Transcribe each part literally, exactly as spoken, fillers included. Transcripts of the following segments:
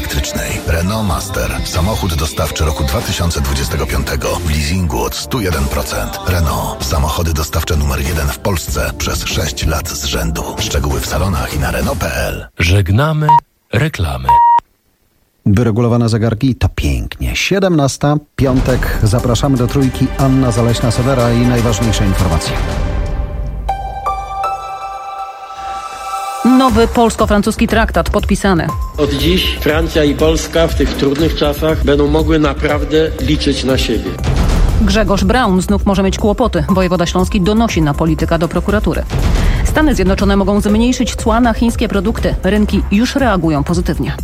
elektrycznej. Renault Master. Samochód dostawczy roku dwa tysiące dwudziestego piątego w leasingu od sto jeden procent. Renault. Samochody dostawcze numer jeden w Polsce przez sześć lat z rzędu. Szczegóły w salonach i na Renault kropka p l. Żegnamy reklamy. Wyregulowane zegarki to pięknie. siedemnasta, piątek. Zapraszamy do Trójki. Anna Zaleśna-Sodera i najważniejsze informacje. Nowy polsko-francuski traktat podpisany. Od dziś Francja i Polska w tych trudnych czasach będą mogły naprawdę liczyć na siebie. Grzegorz Braun znów może mieć kłopoty. Wojewoda śląski donosi na polityka do prokuratury. Stany Zjednoczone mogą zmniejszyć cła na chińskie produkty. Rynki już reagują pozytywnie.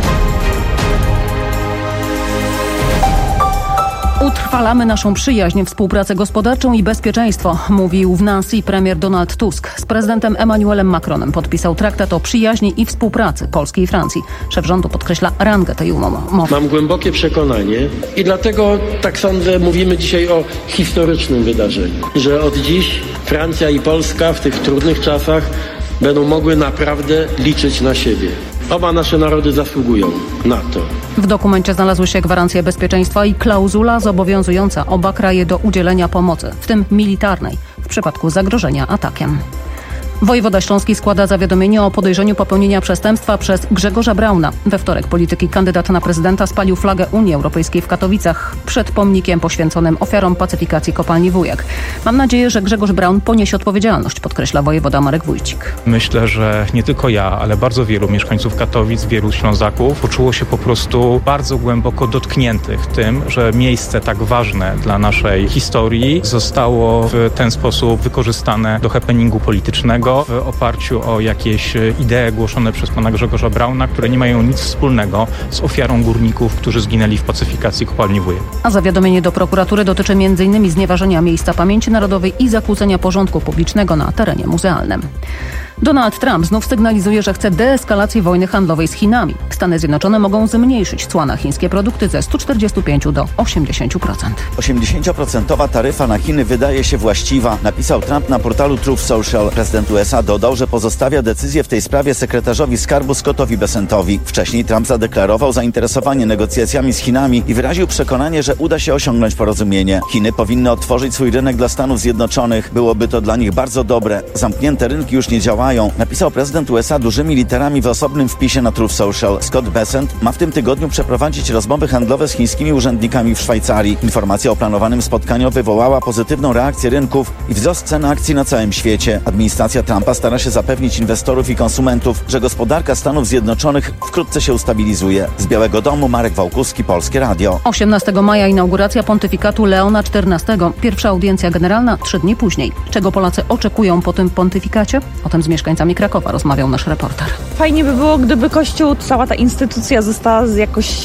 Utrwalamy naszą przyjaźń, współpracę gospodarczą i bezpieczeństwo, mówił w Nancy premier Donald Tusk. Z prezydentem Emmanuelem Macronem podpisał traktat o przyjaźni i współpracy Polski i Francji. Szef rządu podkreśla rangę tej umowy. Mam głębokie przekonanie i dlatego, tak sądzę, mówimy dzisiaj o historycznym wydarzeniu, że od dziś Francja i Polska w tych trudnych czasach będą mogły naprawdę liczyć na siebie. Oba nasze narody zasługują na to. W dokumencie znalazły się gwarancje bezpieczeństwa i klauzula zobowiązująca oba kraje do udzielenia pomocy, w tym militarnej, w przypadku zagrożenia atakiem. Wojewoda śląski składa zawiadomienie o podejrzeniu popełnienia przestępstwa przez Grzegorza Brauna. We wtorek polityk i kandydat na prezydenta spalił flagę Unii Europejskiej w Katowicach przed pomnikiem poświęconym ofiarom pacyfikacji kopalni Wujek. Mam nadzieję, że Grzegorz Braun poniesie odpowiedzialność, podkreśla wojewoda Marek Wójcik. Myślę, że nie tylko ja, ale bardzo wielu mieszkańców Katowic, wielu Ślązaków poczuło się po prostu bardzo głęboko dotkniętych tym, że miejsce tak ważne dla naszej historii zostało w ten sposób wykorzystane do happeningu politycznego, w oparciu o jakieś idee głoszone przez pana Grzegorza Brauna, które nie mają nic wspólnego z ofiarą górników, którzy zginęli w pacyfikacji kopalni Wujek. A zawiadomienie do prokuratury dotyczy m in znieważenia miejsca pamięci narodowej i zakłócenia porządku publicznego na terenie muzealnym. Donald Trump znów sygnalizuje, że chce deeskalacji wojny handlowej z Chinami. Stany Zjednoczone mogą zmniejszyć cła na chińskie produkty ze stu czterdziestu pięciu do osiemdziesięciu procent. osiemdziesięcioprocentowa taryfa na Chiny wydaje się właściwa, napisał Trump na portalu Truth Social. Prezydent U S A dodał, że pozostawia decyzję w tej sprawie sekretarzowi skarbu Scottowi Bessentowi. Wcześniej Trump zadeklarował zainteresowanie negocjacjami z Chinami i wyraził przekonanie, że uda się osiągnąć porozumienie. Chiny powinny otworzyć swój rynek dla Stanów Zjednoczonych. Byłoby to dla nich bardzo dobre. Zamknięte rynki już nie działają, napisał prezydent U S A dużymi literami w osobnym wpisie na Truth Social. Scott Bessent ma w tym tygodniu przeprowadzić rozmowy handlowe z chińskimi urzędnikami w Szwajcarii. Informacja o planowanym spotkaniu wywołała pozytywną reakcję rynków i wzrost cen akcji na całym świecie. Administracja Trumpa stara się zapewnić inwestorów i konsumentów, że gospodarka Stanów Zjednoczonych wkrótce się ustabilizuje. Z Białego Domu Marek Wałkuski, Polskie Radio. osiemnastego maja inauguracja pontyfikatu Leona czternastego. Pierwsza audiencja generalna trzy dni później. Czego Polacy oczekują po tym pontyfikacie? O tym z mieszkańcami Krakowa rozmawiał nasz reporter. Fajnie by było, gdyby Kościół, cała ta instytucja została jakoś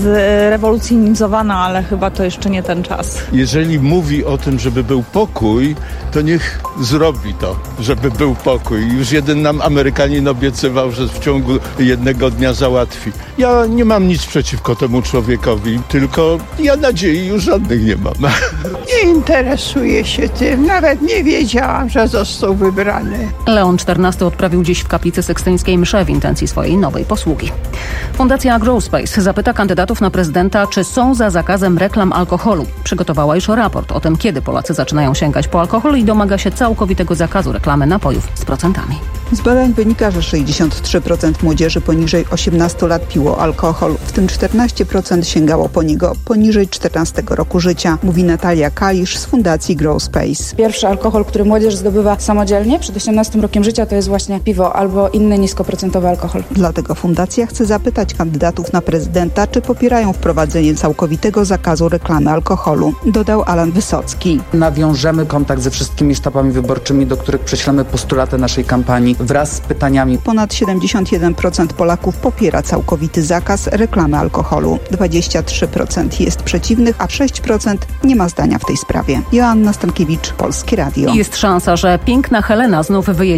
zrewolucjonizowana, ale chyba to jeszcze nie ten czas. Jeżeli mówi o tym, żeby był pokój, to niech zrobi to, żeby był pokój. Już jeden nam Amerykanin obiecywał, że w ciągu jednego dnia załatwi. Ja nie mam nic przeciwko temu człowiekowi, tylko ja nadziei już żadnych nie mam. Nie interesuję się tym, nawet nie wiedziałam, że został wybrany. Leon czternasty odprawił dziś w kaplicy sykstyńskiej mszę w intencji swojej nowej posługi. Fundacja Growspace zapyta kandydatów na prezydenta, czy są za zakazem reklam alkoholu. Przygotowała już raport o tym, kiedy Polacy zaczynają sięgać po alkohol i domaga się całkowitego zakazu reklamy napojów z procentami. Z badań wynika, że sześćdziesiąt trzy procent młodzieży poniżej osiemnastu lat piło alkohol, w tym czternaście procent sięgało po niego poniżej czternastego roku życia, mówi Natalia Kalisz z Fundacji Growspace. Pierwszy alkohol, który młodzież zdobywa samodzielnie przed osiemnastym rokiem życia, to jest właśnie piwo albo inny niskoprocentowy alkohol. Dlatego fundacja chce zapytać kandydatów na prezydenta, czy popierają wprowadzenie całkowitego zakazu reklamy alkoholu, dodał Alan Wysocki. Nawiążemy kontakt ze wszystkimi sztabami wyborczymi, do których prześlemy postulaty naszej kampanii wraz z pytaniami. Ponad siedemdziesiąt jeden procent Polaków popiera całkowity zakaz reklamy alkoholu. dwadzieścia trzy procent jest przeciwnych, a sześć procent nie ma zdania w tej sprawie. Joanna Stankiewicz, Polskie Radio. Jest szansa, że piękna Helena znów wyjedzie na tory.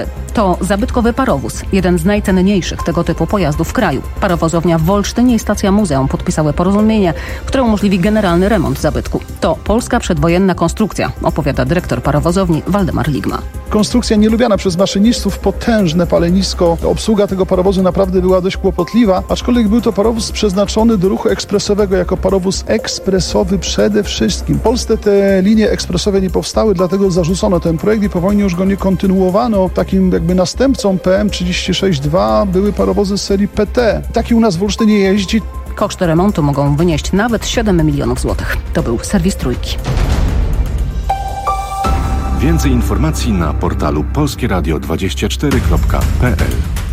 ciekawy. To zabytkowy parowóz, jeden z najcenniejszych tego typu pojazdów w kraju. Parowozownia w Wolsztynie i stacja muzeum podpisały porozumienie, które umożliwi generalny remont zabytku. To polska przedwojenna konstrukcja, opowiada dyrektor parowozowni Waldemar Ligma. Konstrukcja nielubiana przez maszynistów, potężne palenisko. Obsługa tego parowozu naprawdę była dość kłopotliwa, aczkolwiek był to parowóz przeznaczony do ruchu ekspresowego jako parowóz ekspresowy przede wszystkim. W Polsce te linie ekspresowe nie powstały, dlatego zarzucono ten projekt i po wojnie już go nie kontynuowano. Takim jakby następcą P M trzydzieści sześć dwa były parowozy z serii P T. Taki u nas w Olsztynie jeździ. Koszty remontu mogą wynieść nawet siedem milionów złotych. To był serwis Trójki. Więcej informacji na portalu polskie radio dwadzieścia cztery kropka p l.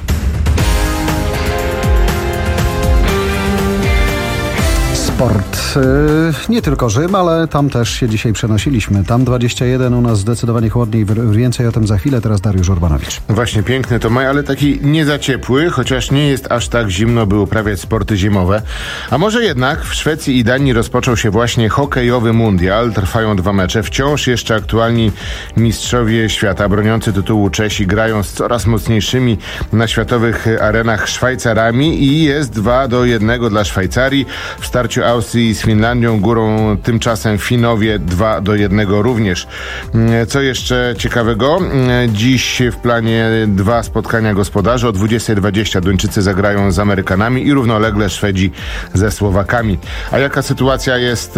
Sport. Nie tylko Rzym, ale tam też się dzisiaj przenosiliśmy. Tam dwadzieścia jeden, u nas zdecydowanie chłodniej. Więcej o tym za chwilę. Teraz Dariusz Urbanowicz. Właśnie, piękny to maj, ale taki nie za ciepły, chociaż nie jest aż tak zimno, by uprawiać sporty zimowe. A może jednak w Szwecji i Danii rozpoczął się właśnie hokejowy mundial. Trwają dwa mecze. Wciąż jeszcze aktualni mistrzowie świata, broniący tytułu Czesi, grają z coraz mocniejszymi na światowych arenach Szwajcarami i jest dwa do jednego dla Szwajcarii. W starciu Austrii z Finlandią górą tymczasem Finowie dwa do jednego również. Co jeszcze ciekawego? Dziś w planie dwa spotkania gospodarzy. O dwudziestej dwadzieścia Duńczycy zagrają z Amerykanami i równolegle Szwedzi ze Słowakami. A jaka sytuacja jest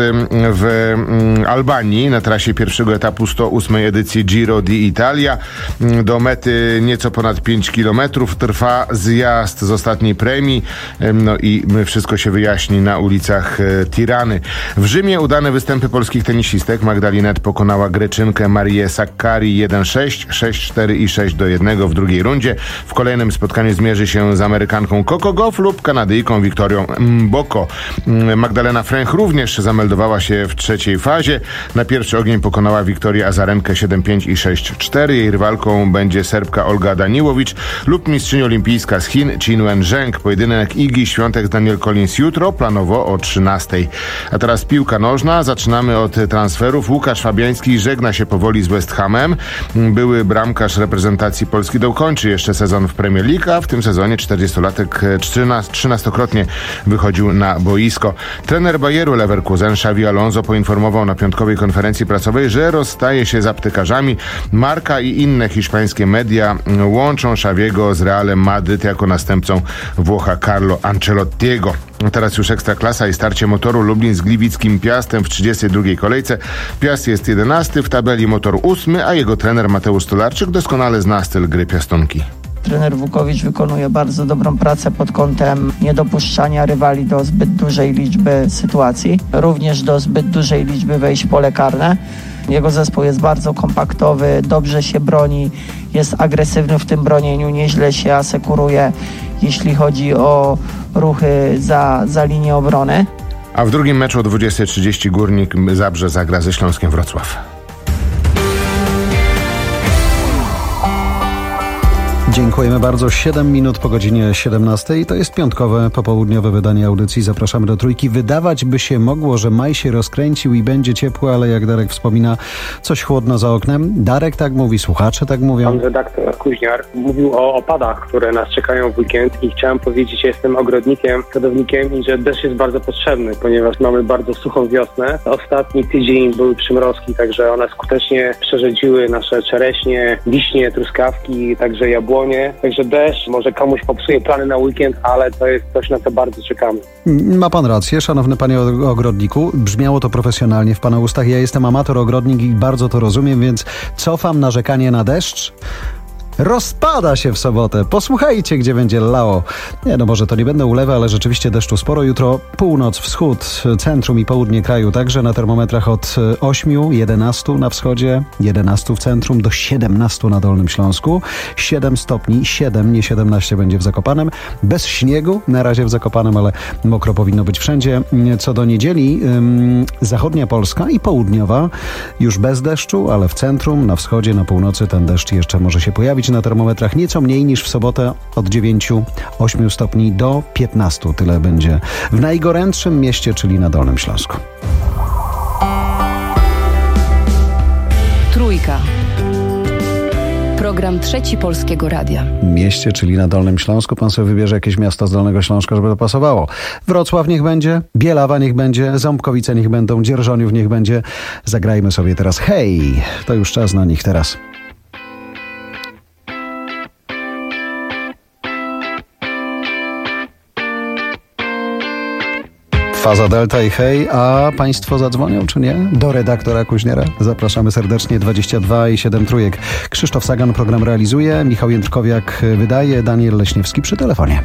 w Albanii na trasie pierwszego etapu sto ósmej edycji Giro d'Italia? Do mety nieco ponad pięć kilometrów. Trwa zjazd z ostatniej premii. No i wszystko się wyjaśni na ulicach Tirany. W Rzymie udane występy polskich tenisistek. Magdalinet pokonała Greczynkę Marię Sakkari jeden sześć, sześć cztery i sześć do jednego w drugiej rundzie. W kolejnym spotkaniu zmierzy się z Amerykanką Coco Gauff lub Kanadyjką Wiktorią Mboko. Magdalena Fręch również zameldowała się w trzeciej fazie. Na pierwszy ogień pokonała Wiktorię Azarenkę siedem pięć i sześć cztery. Jej rywalką będzie Serbka Olga Daniłowicz lub mistrzyni olimpijska z Chin Qinwen Zheng. Pojedynek Igi Świątek z Daniel Collins jutro, planowo o trzynastej. A teraz piłka nożna. Zaczynamy od transferów. Łukasz Fabiański żegna się powoli z West Hamem. Były bramkarz reprezentacji Polski dokończy jeszcze sezon w Premier League, a w tym sezonie czterdziestolatek trzynastokrotnie wychodził na boisko. Trener Bayeru Leverkusen Xavi Alonso poinformował na piątkowej konferencji prasowej, że rozstaje się z aptekarzami. Marca i inne hiszpańskie media łączą Xaviego z Realem Madryt jako następcą Włocha Carlo Ancelottiego. Teraz już Ekstraklasa i starcie Motoru Lublin z gliwickim Piastem w trzydziestej drugiej kolejce. Piast jest jedenasty, w tabeli Motor ósmy, a jego trener Mateusz Stolarczyk doskonale zna styl gry Piastonki. Trener Wukowicz wykonuje bardzo dobrą pracę pod kątem niedopuszczania rywali do zbyt dużej liczby sytuacji, również do zbyt dużej liczby wejść w pole karne. Jego zespół jest bardzo kompaktowy, dobrze się broni, jest agresywny w tym bronieniu, nieźle się asekuruje, jeśli chodzi o ruchy za, za linię obrony. A w drugim meczu o dwudziestej trzydzieści Górnik Zabrze zagra ze Śląskiem Wrocław. Dziękujemy bardzo. siedem minut po godzinie siedemnastej. To jest piątkowe, popołudniowe wydanie audycji. Zapraszamy do Trójki. Wydawać by się mogło, że maj się rozkręcił i będzie ciepło, ale jak Darek wspomina, coś chłodno za oknem. Darek tak mówi, słuchacze tak mówią. Pan redaktor Kuźniar mówił o opadach, które nas czekają w weekend i chciałem powiedzieć, że jestem ogrodnikiem, sadownikiem i że deszcz jest bardzo potrzebny, ponieważ mamy bardzo suchą wiosnę. Ostatni tydzień były przymrozki, także one skutecznie przerzedziły nasze czereśnie, wiśnie, truskawki, także jabłonie. Także deszcz może komuś popsuje plany na weekend, ale to jest coś, na co bardzo czekamy. Ma pan rację, szanowny panie ogrodniku. Brzmiało to profesjonalnie w pana ustach. Ja jestem amator ogrodnik i bardzo to rozumiem, więc cofam narzekanie na deszcz. Rozpada się w sobotę. Posłuchajcie, gdzie będzie lało. Nie, no może to nie będą ulewy, ale rzeczywiście deszczu sporo. Jutro północ, wschód, centrum i południe kraju. Także na termometrach od ośmiu, jedenastu na wschodzie, jedenastu w centrum do siedemnastu na Dolnym Śląsku. siedem stopni, siedem, nie siedemnaście będzie w Zakopanem. Bez śniegu na razie w Zakopanem, ale mokro powinno być wszędzie. Co do niedzieli, ym, zachodnia Polska i południowa już bez deszczu, ale w centrum, na wschodzie, na północy ten deszcz jeszcze może się pojawić. Na termometrach nieco mniej niż w sobotę od dziewięciu, ośmiu stopni do piętnastu. Tyle będzie w najgorętszym mieście, czyli na Dolnym Śląsku. Trójka. Program Trzeci Polskiego Radia. Mieście, czyli na Dolnym Śląsku. Pan sobie wybierze jakieś miasto z Dolnego Śląska, żeby to pasowało. Wrocław niech będzie, Bielawa niech będzie, Ząbkowice niech będą, Dzierżoniów niech będzie. Zagrajmy sobie teraz Hej! To już czas na nich teraz. Faza Delta i Hej, a państwo zadzwonią czy nie? Do redaktora Kuźniera. Zapraszamy serdecznie. dwadzieścia dwa i siedem trójek. Krzysztof Sagan program realizuje, Michał Jędrkowiak wydaje, Daniel Leśniewski przy telefonie.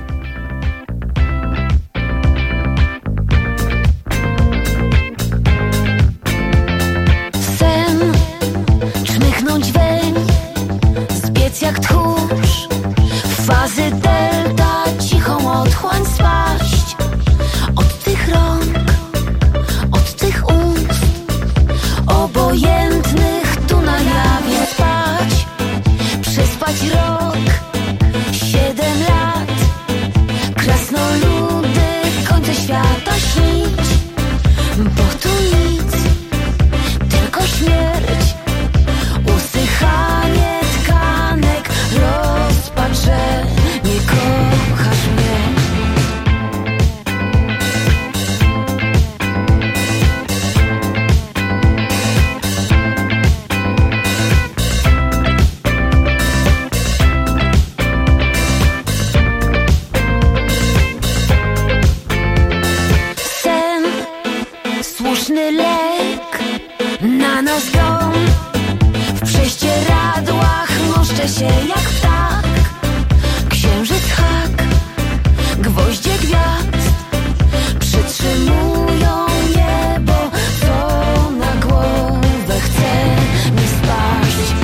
Sen, czmychnąć weń, zbiec jak tchórz, fazy delta, cichą otchłań spaść. Od tych rąk, od tych ust, obojętnych tu na jawie spać. Przespać rok, siedem lat, krasnoludy, końce świata śnić. Bo tu nic, tylko śmierć, usychanie tkanek, rozpacz, że nie kochasz mnie. Sen, słuszny lek, na nos dom, w prześcieradłach moszczę się jak ptak. Księżyc hak, gwoździe gwiazd przytrzymują niebo, co na głowę chce mi spaść.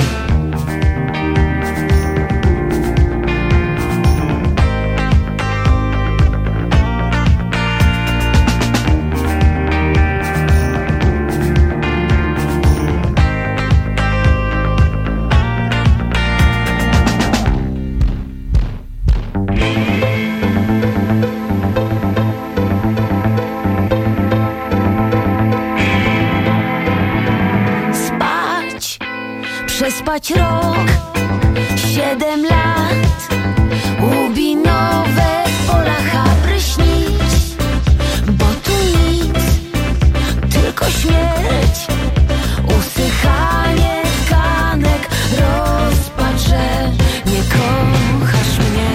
Spać, przespać rok, siedem lat, łubinowe pola Habry śnić. Bo tu nic, tylko śmierć, usychanie tkanek, rozpacz, że nie kochasz mnie.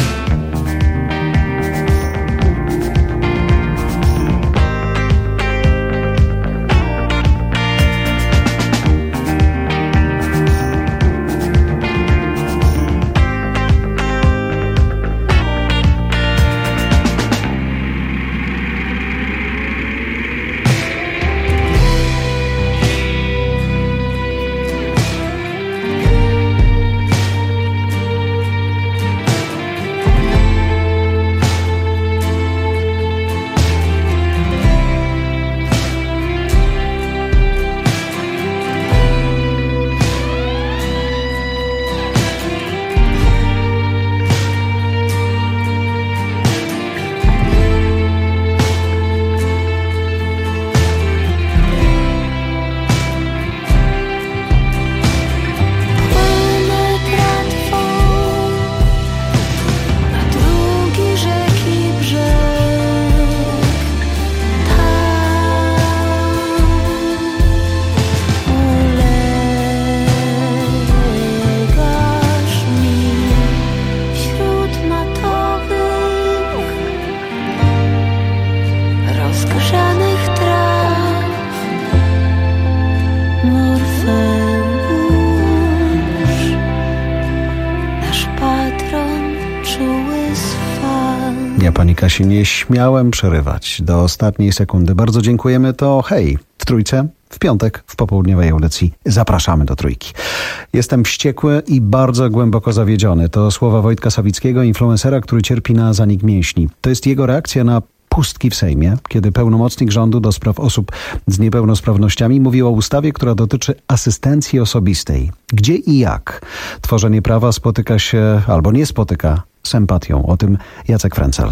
Ja, pani Kasi, nie śmiałem przerywać do ostatniej sekundy. Bardzo dziękujemy. To hej, w Trójce, w piątek, w popołudniowej audycji. Zapraszamy do Trójki. Jestem wściekły i bardzo głęboko zawiedziony. To słowa Wojtka Sawickiego, influencera, który cierpi na zanik mięśni. To jest jego reakcja na pustki w Sejmie, kiedy pełnomocnik rządu do spraw osób z niepełnosprawnościami mówił o ustawie, która dotyczy asystencji osobistej. Gdzie i jak tworzenie prawa spotyka się albo nie spotyka z empatią. O tym Jacek Frencel.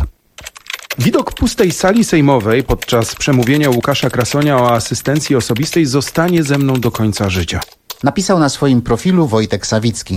Widok pustej sali sejmowej podczas przemówienia Łukasza Krasonia o asystencji osobistej zostanie ze mną do końca życia. Napisał na swoim profilu Wojtek Sawicki.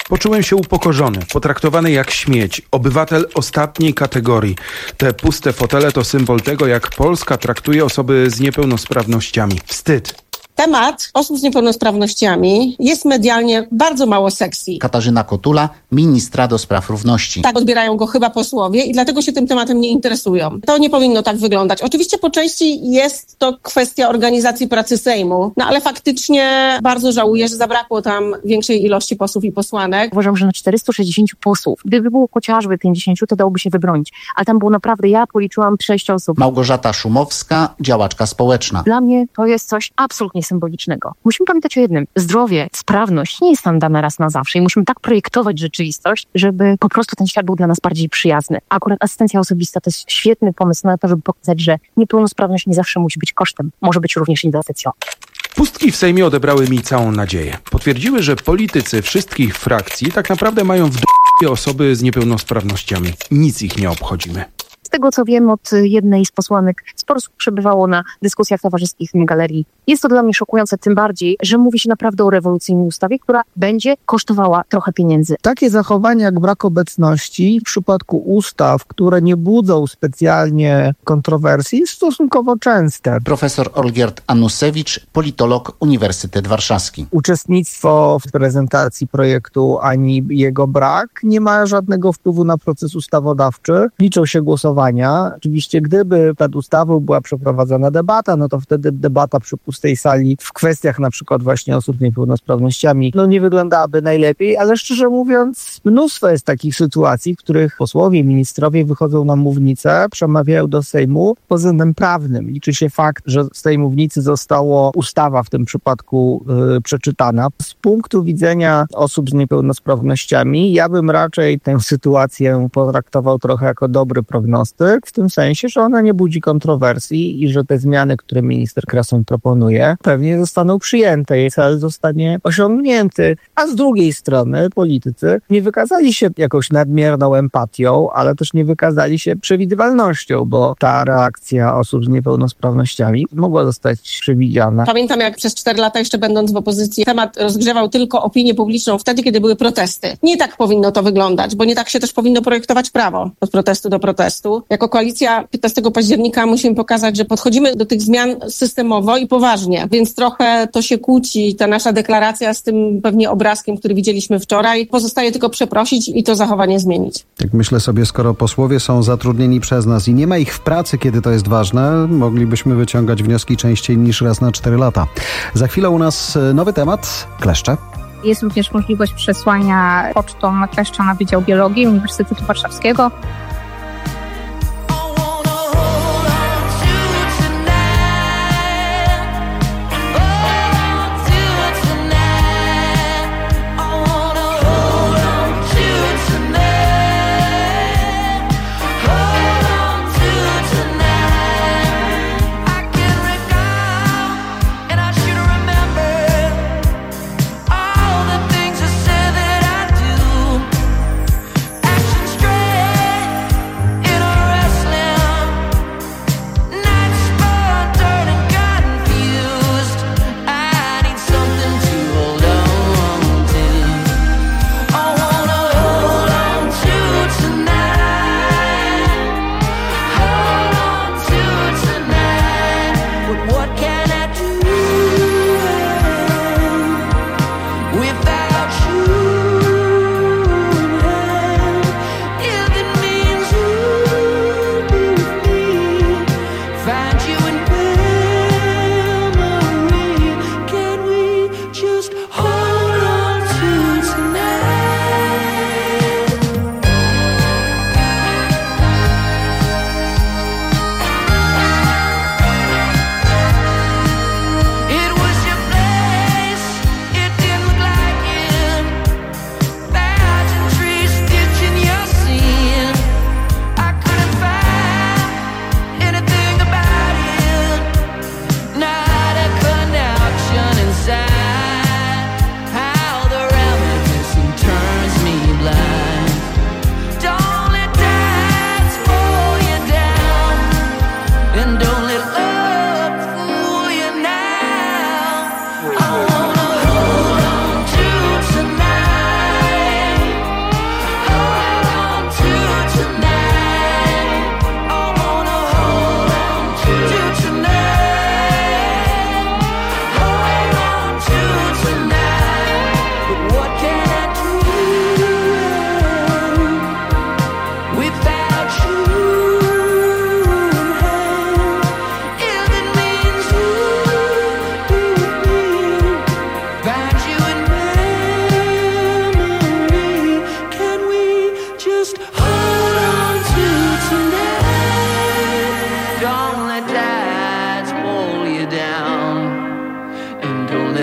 Poczułem się upokorzony, potraktowany jak śmieć, obywatel ostatniej kategorii. Te puste fotele to symbol tego, jak Polska traktuje osoby z niepełnosprawnościami. Wstyd. Temat osób z niepełnosprawnościami jest medialnie bardzo mało sexy. Katarzyna Kotula, ministra do spraw równości. Tak odbierają go chyba posłowie i dlatego się tym tematem nie interesują. To nie powinno tak wyglądać. Oczywiście po części jest to kwestia organizacji pracy Sejmu, no ale faktycznie bardzo żałuję, że zabrakło tam większej ilości posłów i posłanek. Uważam, że na czterystu sześćdziesięciu posłów, gdyby było chociażby pięćdziesięciu, to dałoby się wybronić. Ale tam było naprawdę, ja policzyłam sześć osób. Małgorzata Szumowska, działaczka społeczna. Dla mnie to jest coś absolutnie symbolicznego. Musimy pamiętać o jednym. Zdrowie, sprawność nie jest nam dane raz na zawsze i musimy tak projektować rzeczywistość, żeby po prostu ten świat był dla nas bardziej przyjazny. Akurat asystencja osobista to jest świetny pomysł na to, żeby pokazać, że niepełnosprawność nie zawsze musi być kosztem. Może być również inwestycją. Pustki w Sejmie odebrały mi całą nadzieję. Potwierdziły, że politycy wszystkich frakcji tak naprawdę mają w d***ie osoby z niepełnosprawnościami. Nic ich nie obchodzimy. Z tego, co wiem od jednej z posłanek, sporo osób przebywało na dyskusjach towarzyskich w galerii. Jest to dla mnie szokujące, tym bardziej, że mówi się naprawdę o rewolucyjnej ustawie, która będzie kosztowała trochę pieniędzy. Takie zachowania jak brak obecności w przypadku ustaw, które nie budzą specjalnie kontrowersji, jest stosunkowo częste. Profesor Olgierd Anusewicz, politolog, Uniwersytet Warszawski. Uczestnictwo w prezentacji projektu ani jego brak nie ma żadnego wpływu na proces ustawodawczy. Liczą się głosowania. Oczywiście, gdyby nad ustawą była przeprowadzona debata, no to wtedy debata przy pustej sali w kwestiach na przykład właśnie osób z niepełnosprawnościami no nie wyglądałaby najlepiej, ale szczerze mówiąc mnóstwo jest takich sytuacji, w których posłowie, ministrowie wychodzą na mównicę, przemawiają do Sejmu pod względem prawnym. Liczy się fakt, że z tej mównicy została ustawa w tym przypadku yy, przeczytana. Z punktu widzenia osób z niepełnosprawnościami ja bym raczej tę sytuację potraktował trochę jako dobry prognostyk, w tym sensie, że ona nie budzi kontrowersji i że te zmiany, które minister Krasoń proponuje, pewnie zostaną przyjęte, jej cel zostanie osiągnięty. A z drugiej strony politycy nie wykazali się jakąś nadmierną empatią, ale też nie wykazali się przewidywalnością, bo ta reakcja osób z niepełnosprawnościami mogła zostać przewidziana. Pamiętam, jak przez cztery lata jeszcze będąc w opozycji, temat rozgrzewał tylko opinię publiczną wtedy, kiedy były protesty. Nie tak powinno to wyglądać, bo nie tak się też powinno projektować prawo od protestu do protestu. Jako koalicja piętnastego października musimy pokazać, że podchodzimy do tych zmian systemowo i poważnie, więc trochę to się kłóci, ta nasza deklaracja z tym pewnie obrazkiem, który widzieliśmy wczoraj. Pozostaje tylko przeprosić i to zachowanie zmienić. Tak myślę sobie, skoro posłowie są zatrudnieni przez nas i nie ma ich w pracy, kiedy to jest ważne, moglibyśmy wyciągać wnioski częściej niż raz na cztery lata. Za chwilę u nas nowy temat, kleszcze. Jest również możliwość przesłania pocztą kleszcza na Wydział Biologii Uniwersytetu Warszawskiego.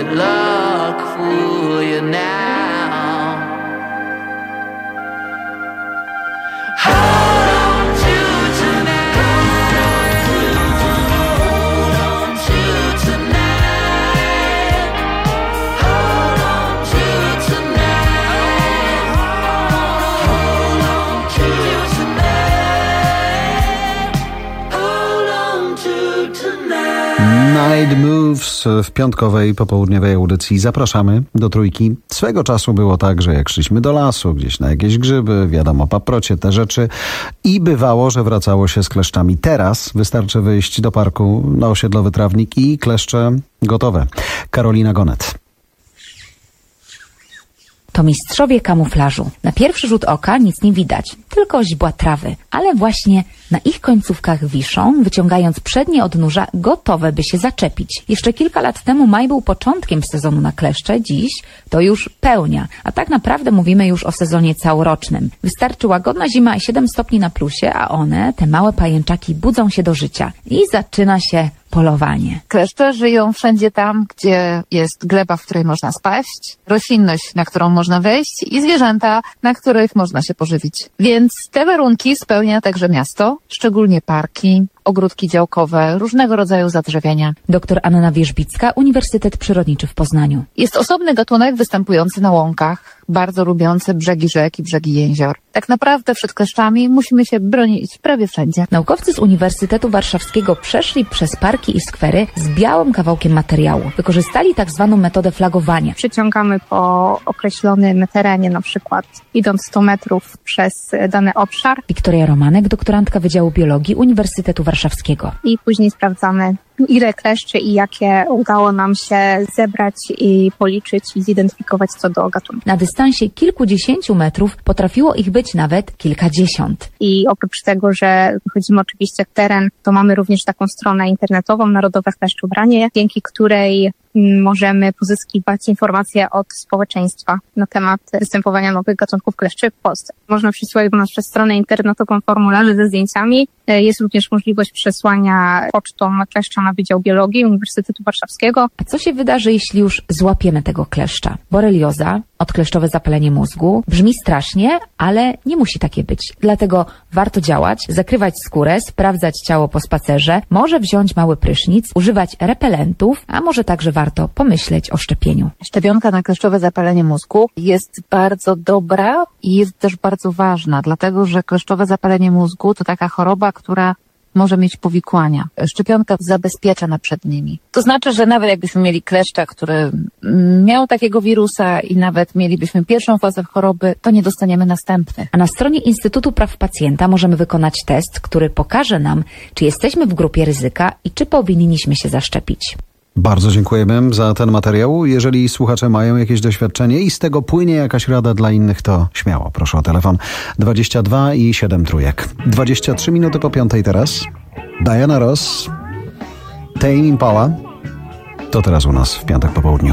good luck for you now. Night Moves w piątkowej popołudniowej audycji. Zapraszamy do Trójki. Swego czasu było tak, że jak szliśmy do lasu, gdzieś na jakieś grzyby, wiadomo, paprocie, te rzeczy i bywało, że wracało się z kleszczami. Teraz wystarczy wyjść do parku na osiedlowy trawnik i kleszcze gotowe. Karolina Gonet. To mistrzowie kamuflażu. Na pierwszy rzut oka nic nie widać, tylko źdźbła trawy. Ale właśnie na ich końcówkach wiszą, wyciągając przednie odnóża, gotowe by się zaczepić. Jeszcze kilka lat temu maj był początkiem sezonu na kleszcze, dziś to już pełnia. A tak naprawdę mówimy już o sezonie całorocznym. Wystarczy łagodna zima i siedem stopni na plusie, a one, te małe pajęczaki, budzą się do życia. I zaczyna się polowanie. Kleszcze żyją wszędzie tam, gdzie jest gleba, w której można spaść, roślinność, na którą można wejść i zwierzęta, na których można się pożywić. Więc te warunki spełnia także miasto, szczególnie parki, ogródki działkowe, różnego rodzaju zadrzewienia. Doktor Anna Wierzbicka, Uniwersytet Przyrodniczy w Poznaniu. Jest osobny gatunek występujący na łąkach, bardzo lubiący brzegi rzek i brzegi jezior. Tak naprawdę przed kleszczami musimy się bronić prawie wszędzie. Naukowcy z Uniwersytetu Warszawskiego przeszli przez parki i skwery z białym kawałkiem materiału. Wykorzystali tak zwaną metodę flagowania. Przyciągamy po określonym terenie, na przykład idąc sto metrów przez dany obszar. Wiktoria Romanek, doktorantka Wydziału Biologii Uniwersytetu Warszawskiego. I później sprawdzamy, ile kleszczy i jakie udało nam się zebrać i policzyć i zidentyfikować co do gatunku. Na dystansie kilkudziesięciu metrów potrafiło ich być nawet kilkadziesiąt. I oprócz tego, że wychodzimy oczywiście w teren, to mamy również taką stronę internetową Narodowe Kleszczobranie, dzięki której możemy pozyskiwać informacje od społeczeństwa na temat występowania nowych gatunków kleszczy w Polsce. Można przysłać do nas przez stronę internetową formularze ze zdjęciami. Jest również możliwość przesłania pocztą kleszcza na Wydział Biologii Uniwersytetu Warszawskiego. A co się wydarzy, jeśli już złapiemy tego kleszcza? Borelioza, odkleszczowe zapalenie mózgu, brzmi strasznie, ale nie musi takie być. Dlatego warto działać, zakrywać skórę, sprawdzać ciało po spacerze, może wziąć mały prysznic, używać repelentów, a może także warto pomyśleć o szczepieniu. Szczepionka na kleszczowe zapalenie mózgu jest bardzo dobra i jest też bardzo ważna, dlatego że kleszczowe zapalenie mózgu to taka choroba, która może mieć powikłania. Szczepionka zabezpiecza nas przed nimi. To znaczy, że nawet jakbyśmy mieli kleszcza, który miał takiego wirusa i nawet mielibyśmy pierwszą fazę choroby, to nie dostaniemy następnych. A na stronie Instytutu Praw Pacjenta możemy wykonać test, który pokaże nam, czy jesteśmy w grupie ryzyka i czy powinniśmy się zaszczepić. Bardzo dziękujemy za ten materiał. Jeżeli słuchacze mają jakieś doświadczenie i z tego płynie jakaś rada dla innych, to śmiało. Proszę o telefon dwadzieścia dwa i siedem trójek. dwadzieścia trzy minuty po piątej teraz. Diana Ross, Tame Impala. To teraz u nas w piątek po południu.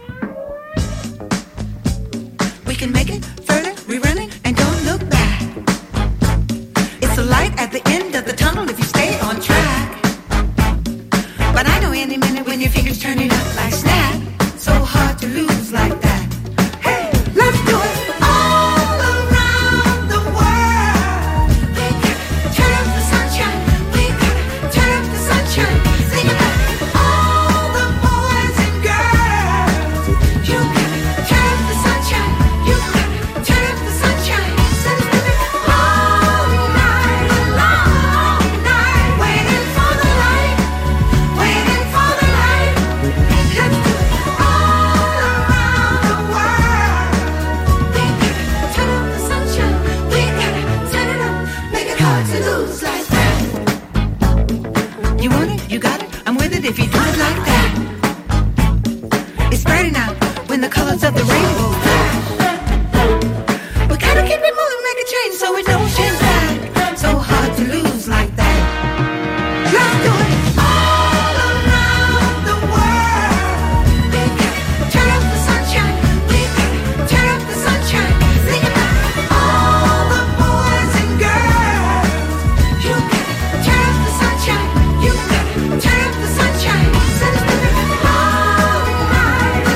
We can make it further, we're running and don't look back. It's a light at the end of the tunnel if you stay on track. But I know any minute when your fingers turn it up like snap, so hard to lose like that. Hey, let's do it all around the world. We gotta turn up the sunshine. We gotta turn up the sunshine. Sing about all the boys and girls. You gotta turn up the sunshine. You gotta turn up the sunshine. So let's do it all night long, night, waiting for the light. Waiting for the light. Let's do it all around the world. We gotta turn up the sunshine. We gotta turn it up. Make it hard to lose like that. You want it, you got it. I'm with it if you do it like that. It's brighter now when the colors of the rainbow flash. We gotta keep it moving, make a change so it don't change back. So hard to lose like that. Let's do it all around the world. We gotta turn up the sunshine. We gotta turn up the sunshine. Sing about all the boys and girls. You gotta turn up the sunshine. You gotta turn up the sunshine. So let's do it all night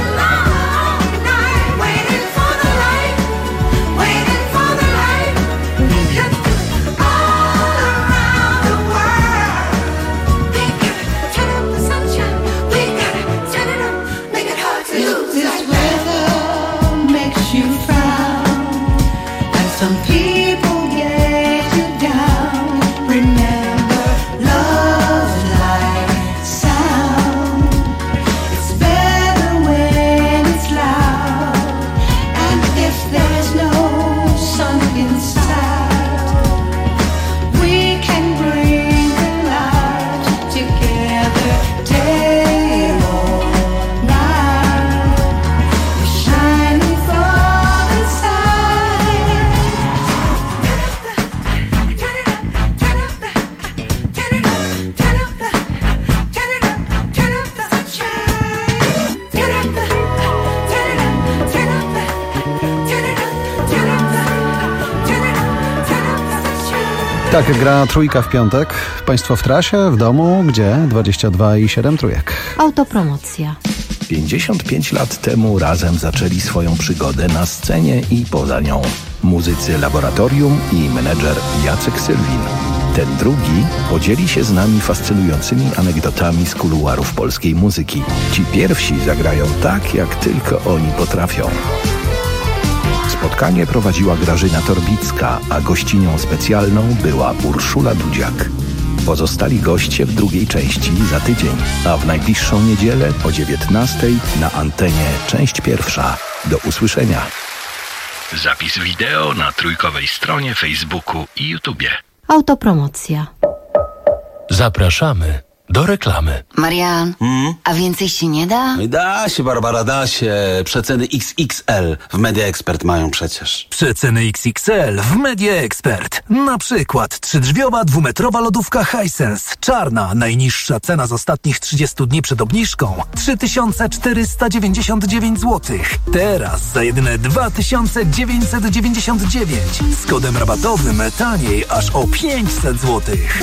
Tak, gra Trójka w piątek. Państwo w trasie, w domu, gdzie? dwadzieścia dwa i siedem Trójek. Autopromocja. pięćdziesiąt pięć lat temu razem zaczęli swoją przygodę na scenie i poza nią. Muzycy Laboratorium i menedżer Jacek Sylwin. Ten drugi podzieli się z nami fascynującymi anegdotami z kuluarów polskiej muzyki. Ci pierwsi zagrają tak, jak tylko oni potrafią. Spotkanie prowadziła Grażyna Torbicka, a gościnią specjalną była Urszula Dudziak. Pozostali goście w drugiej części za tydzień, a w najbliższą niedzielę o dziewiętnastej na antenie część pierwsza. Do usłyszenia. Zapis wideo na trójkowej stronie Facebooku i YouTubie. Autopromocja. Zapraszamy do reklamy. Marian, hmm? a więcej się nie da? Da się, Barbara, da się. Przeceny X X L w Media Expert mają przecież. Przeceny X X L w Media Expert. Na przykład trzydrzwiowa, dwumetrowa lodówka Hisense. Czarna, najniższa cena z ostatnich trzydziestu dni przed obniżką. trzy tysiące czterysta dziewięćdziesiąt dziewięć złotych. Teraz za jedyne dwa tysiące dziewięćset dziewięćdziesiąt dziewięć. Z kodem rabatowym taniej aż o pięćset złotych.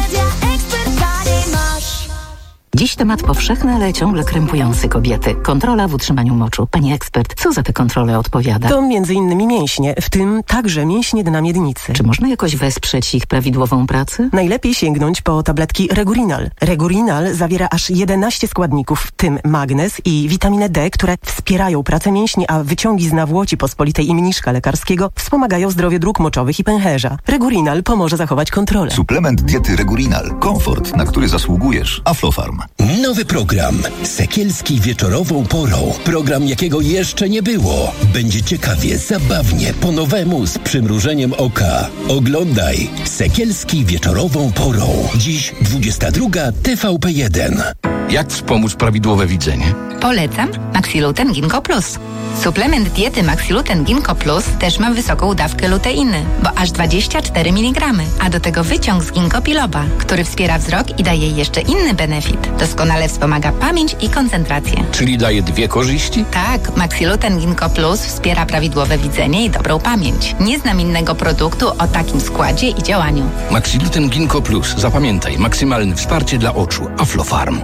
Dziś temat powszechny, ale ciągle krępujący kobiety. Kontrola w utrzymaniu moczu. Pani ekspert, co za te kontrole odpowiada? To między innymi mięśnie, w tym także mięśnie dna miednicy. Czy można jakoś wesprzeć ich prawidłową pracę? Najlepiej sięgnąć po tabletki Regurinal. Regurinal zawiera aż jedenaście składników, w tym magnez i witaminę D, które wspierają pracę mięśni, a wyciągi z nawłoci pospolitej i mniszka lekarskiego wspomagają zdrowie dróg moczowych i pęcherza. Regurinal pomoże zachować kontrolę. Suplement diety Regurinal. Komfort, na który zasługujesz. Aflofarm. Nowy program. Sekielski wieczorową porą. Program, jakiego jeszcze nie było. Będzie ciekawie, zabawnie, po nowemu, z przymrużeniem oka. Oglądaj Sekielski wieczorową porą. Dziś dwudziesta druga T V P jeden. Jak wspomóc prawidłowe widzenie? Polecam Maxiluten Ginkgo Plus. Suplement diety Maxiluten Ginkgo Plus też ma wysoką dawkę luteiny, bo aż dwadzieścia cztery miligramy, a do tego wyciąg z ginkgo biloba, który wspiera wzrok i daje jeszcze inny benefit. Doskonale wspomaga pamięć i koncentrację. Czyli daje dwie korzyści? Tak, Maxiluten Ginkgo Plus wspiera prawidłowe widzenie i dobrą pamięć. Nie znam innego produktu o takim składzie i działaniu. Maxiluten Ginkgo Plus. Zapamiętaj, maksymalne wsparcie dla oczu. Aflofarm.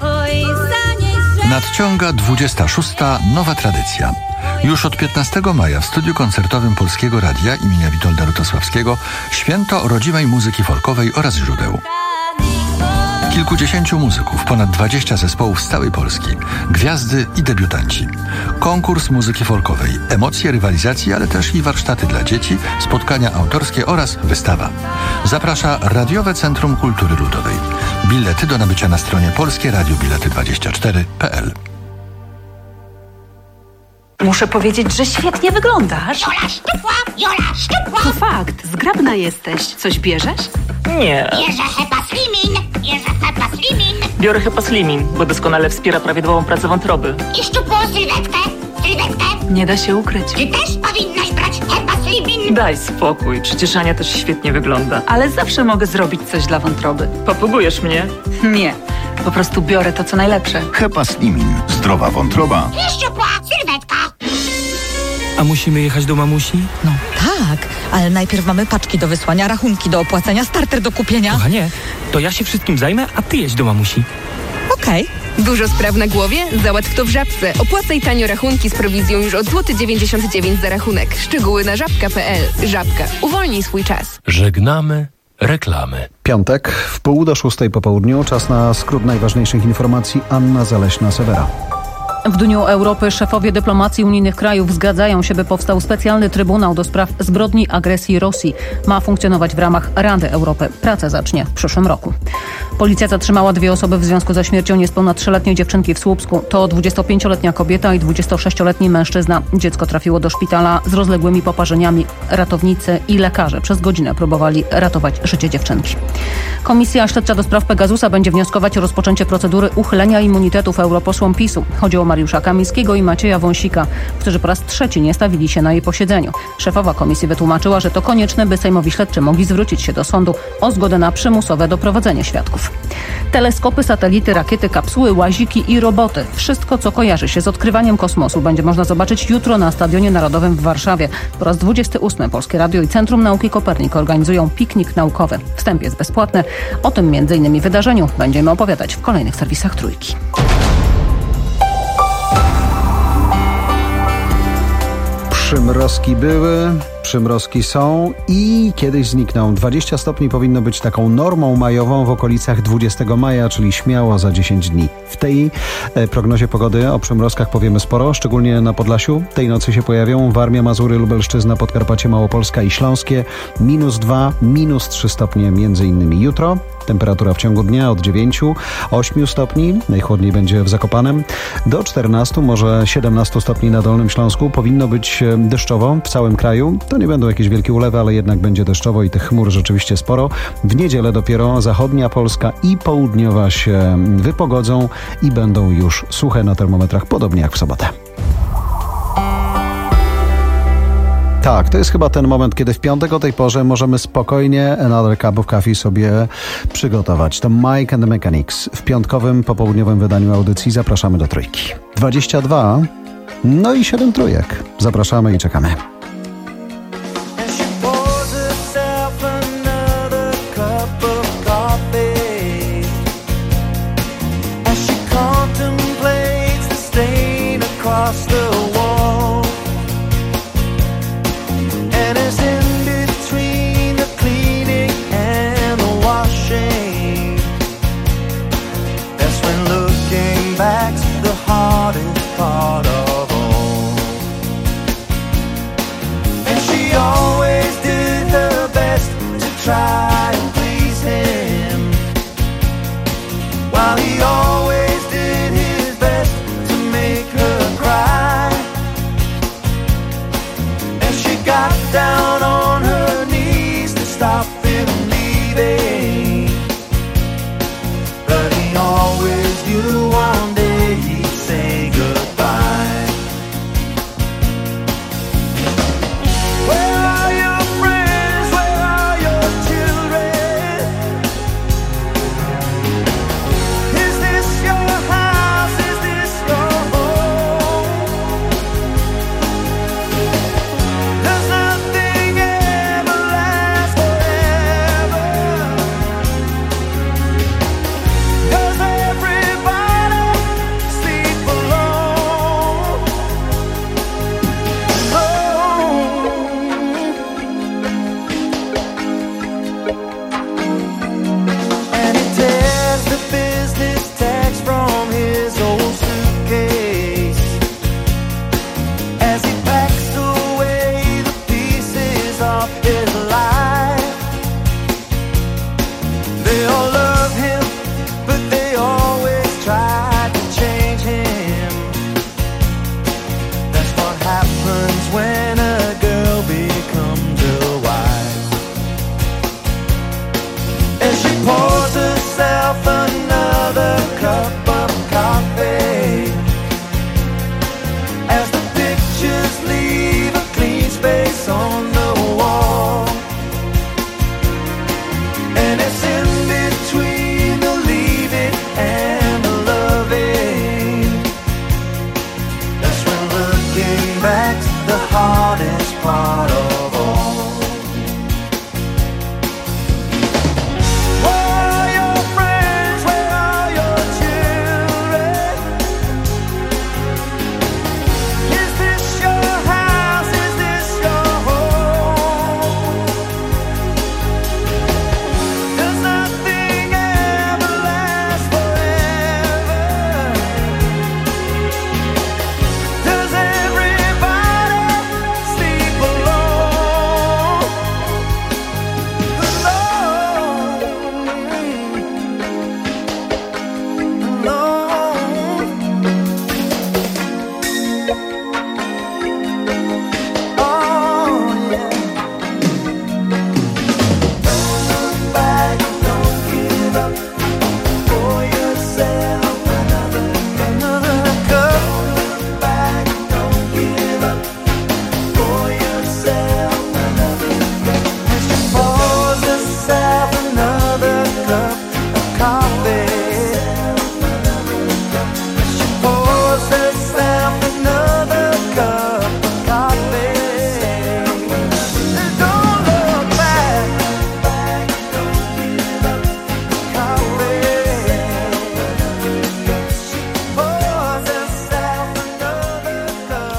Nadciąga dwudziesta szósta nowa tradycja. Już od piętnastego maja w studiu koncertowym Polskiego Radia imienia Witolda Lutosławskiego święto rodzimej muzyki folkowej oraz źródeł. Kilkudziesięciu muzyków, ponad dwadzieścia zespołów z całej Polski, gwiazdy i debiutanci. Konkurs muzyki folkowej, emocje rywalizacji, ale też i warsztaty dla dzieci, spotkania autorskie oraz wystawa. Zaprasza Radiowe Centrum Kultury Ludowej. Bilety do nabycia na stronie polskie radio bilety dwadzieścia cztery kropka p l. Muszę powiedzieć, że świetnie wyglądasz. Jola szczupła, Jola szczupła. To fakt, zgrabna jesteś. Coś bierzesz? Nie. Bierze Hepa Slimin, bierze Hepa Slimin. Biorę Hepa Slimin, bo doskonale wspiera prawidłową pracę wątroby. I szczupłą sylwetkę, sylwetkę. Nie da się ukryć. Ty też powinnaś brać Hepa Slimin. Daj spokój, przecież Ania też świetnie wygląda. Ale zawsze mogę zrobić coś dla wątroby. Popugujesz mnie? Nie, po prostu biorę to, co najlepsze. Hepa Slimin. Zdrowa wątroba. I szczupła sylwetka. A musimy jechać do mamusi? No tak, ale najpierw mamy paczki do wysłania, rachunki do opłacenia, starter do kupienia. Kochanie, to ja się wszystkim zajmę, a ty jedź do mamusi. Okej. Okay. Dużo spraw na głowie? Załatw to w Żabce. Opłacaj tanio rachunki z prowizją już od złoty dziewięćdziesiąt dziewięć za rachunek. Szczegóły na żabka kropka p l. Żabka. Uwolnij swój czas. Żegnamy reklamy. Piątek, w pół do szóstej po południu, czas na skrót najważniejszych informacji. Anna Zaleśna-Sewera. W Dniu Europy szefowie dyplomacji unijnych krajów zgadzają się, by powstał specjalny trybunał do spraw zbrodni agresji Rosji. Ma funkcjonować w ramach Rady Europy. Pracę zacznie w przyszłym roku. Policja zatrzymała dwie osoby w związku ze śmiercią niespełna trzyletniej dziewczynki w Słupsku. To dwudziestopięcioletnia kobieta i dwudziestosześcioletni mężczyzna. Dziecko trafiło do szpitala z rozległymi poparzeniami. Ratownicy i lekarze przez godzinę próbowali ratować życie dziewczynki. Komisja Śledcza do spraw Pegasusa będzie wnioskować o rozpoczęcie procedury uchylenia immunitetów europosłom PiSu. Chodzi o Mariusza Kamińskiego i Macieja Wąsika, którzy po raz trzeci nie stawili się na jej posiedzeniu. Szefowa komisji wytłumaczyła, że to konieczne, by sejmowi śledczy mogli zwrócić się do sądu o zgodę na przymusowe doprowadzenie świadków. kilometrów. Teleskopy, satelity, rakiety, kapsuły, łaziki i roboty. Wszystko, co kojarzy się z odkrywaniem kosmosu, będzie można zobaczyć jutro na Stadionie Narodowym w Warszawie. Po raz dwudziesty ósmy Polskie Radio i Centrum Nauki Kopernik organizują piknik naukowy. Wstęp jest bezpłatny. O tym między innymi wydarzeniu będziemy opowiadać w kolejnych serwisach Trójki. Przymrozki były, przymrozki są i kiedyś znikną. dwadzieścia stopni powinno być taką normą majową w okolicach dwudziestego maja, czyli śmiało za dziesięć dni. W tej prognozie pogody o przymrozkach powiemy sporo, szczególnie na Podlasiu. Tej nocy się pojawią Warmia, Mazury, Lubelszczyzna, Podkarpacie Małopolska i Śląskie. Minus dwa, minus trzy stopnie między innymi jutro. Temperatura w ciągu dnia od dziewięciu do ośmiu stopni. Najchłodniej będzie w Zakopanem. Do czternastu, może siedemnastu stopni na Dolnym Śląsku. Powinno być deszczowo w całym kraju. To nie będą jakieś wielkie ulewy, ale jednak będzie deszczowo i tych chmur rzeczywiście sporo. W niedzielę dopiero zachodnia Polska i południowa się wypogodzą i będą już suche na termometrach, podobnie jak w sobotę. Tak, to jest chyba ten moment, kiedy w piątek o tej porze możemy spokojnie Another Cup of Coffee sobie przygotować. To Mike and the Mechanics. W piątkowym, popołudniowym wydaniu audycji zapraszamy do Trójki. dwadzieścia dwa, no i siedem trójek. Zapraszamy i czekamy. Back's the hardest part of all.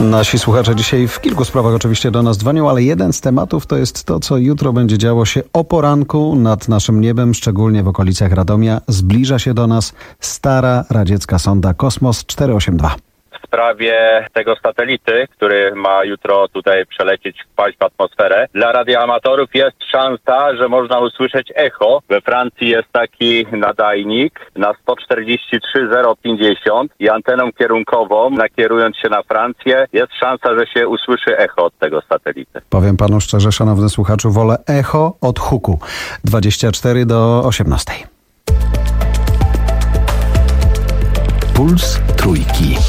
Nasi słuchacze dzisiaj w kilku sprawach oczywiście do nas dzwonią, ale jeden z tematów to jest to, co jutro będzie działo się o poranku nad naszym niebem, szczególnie w okolicach Radomia. Zbliża się do nas stara radziecka sonda Kosmos czterysta osiemdziesiąt dwa. W sprawie tego satelity, który ma jutro tutaj przelecieć, wpaść w atmosferę. Dla radioamatorów jest szansa, że można usłyszeć echo. We Francji jest taki nadajnik na sto czterdzieści trzy zero pięćdziesiąt i anteną kierunkową, nakierując się na Francję, jest szansa, że się usłyszy echo od tego satelity. Powiem panu szczerze, szanowny słuchaczu, wolę echo od huku. dwadzieścia cztery do osiemnastej. Puls Trójki.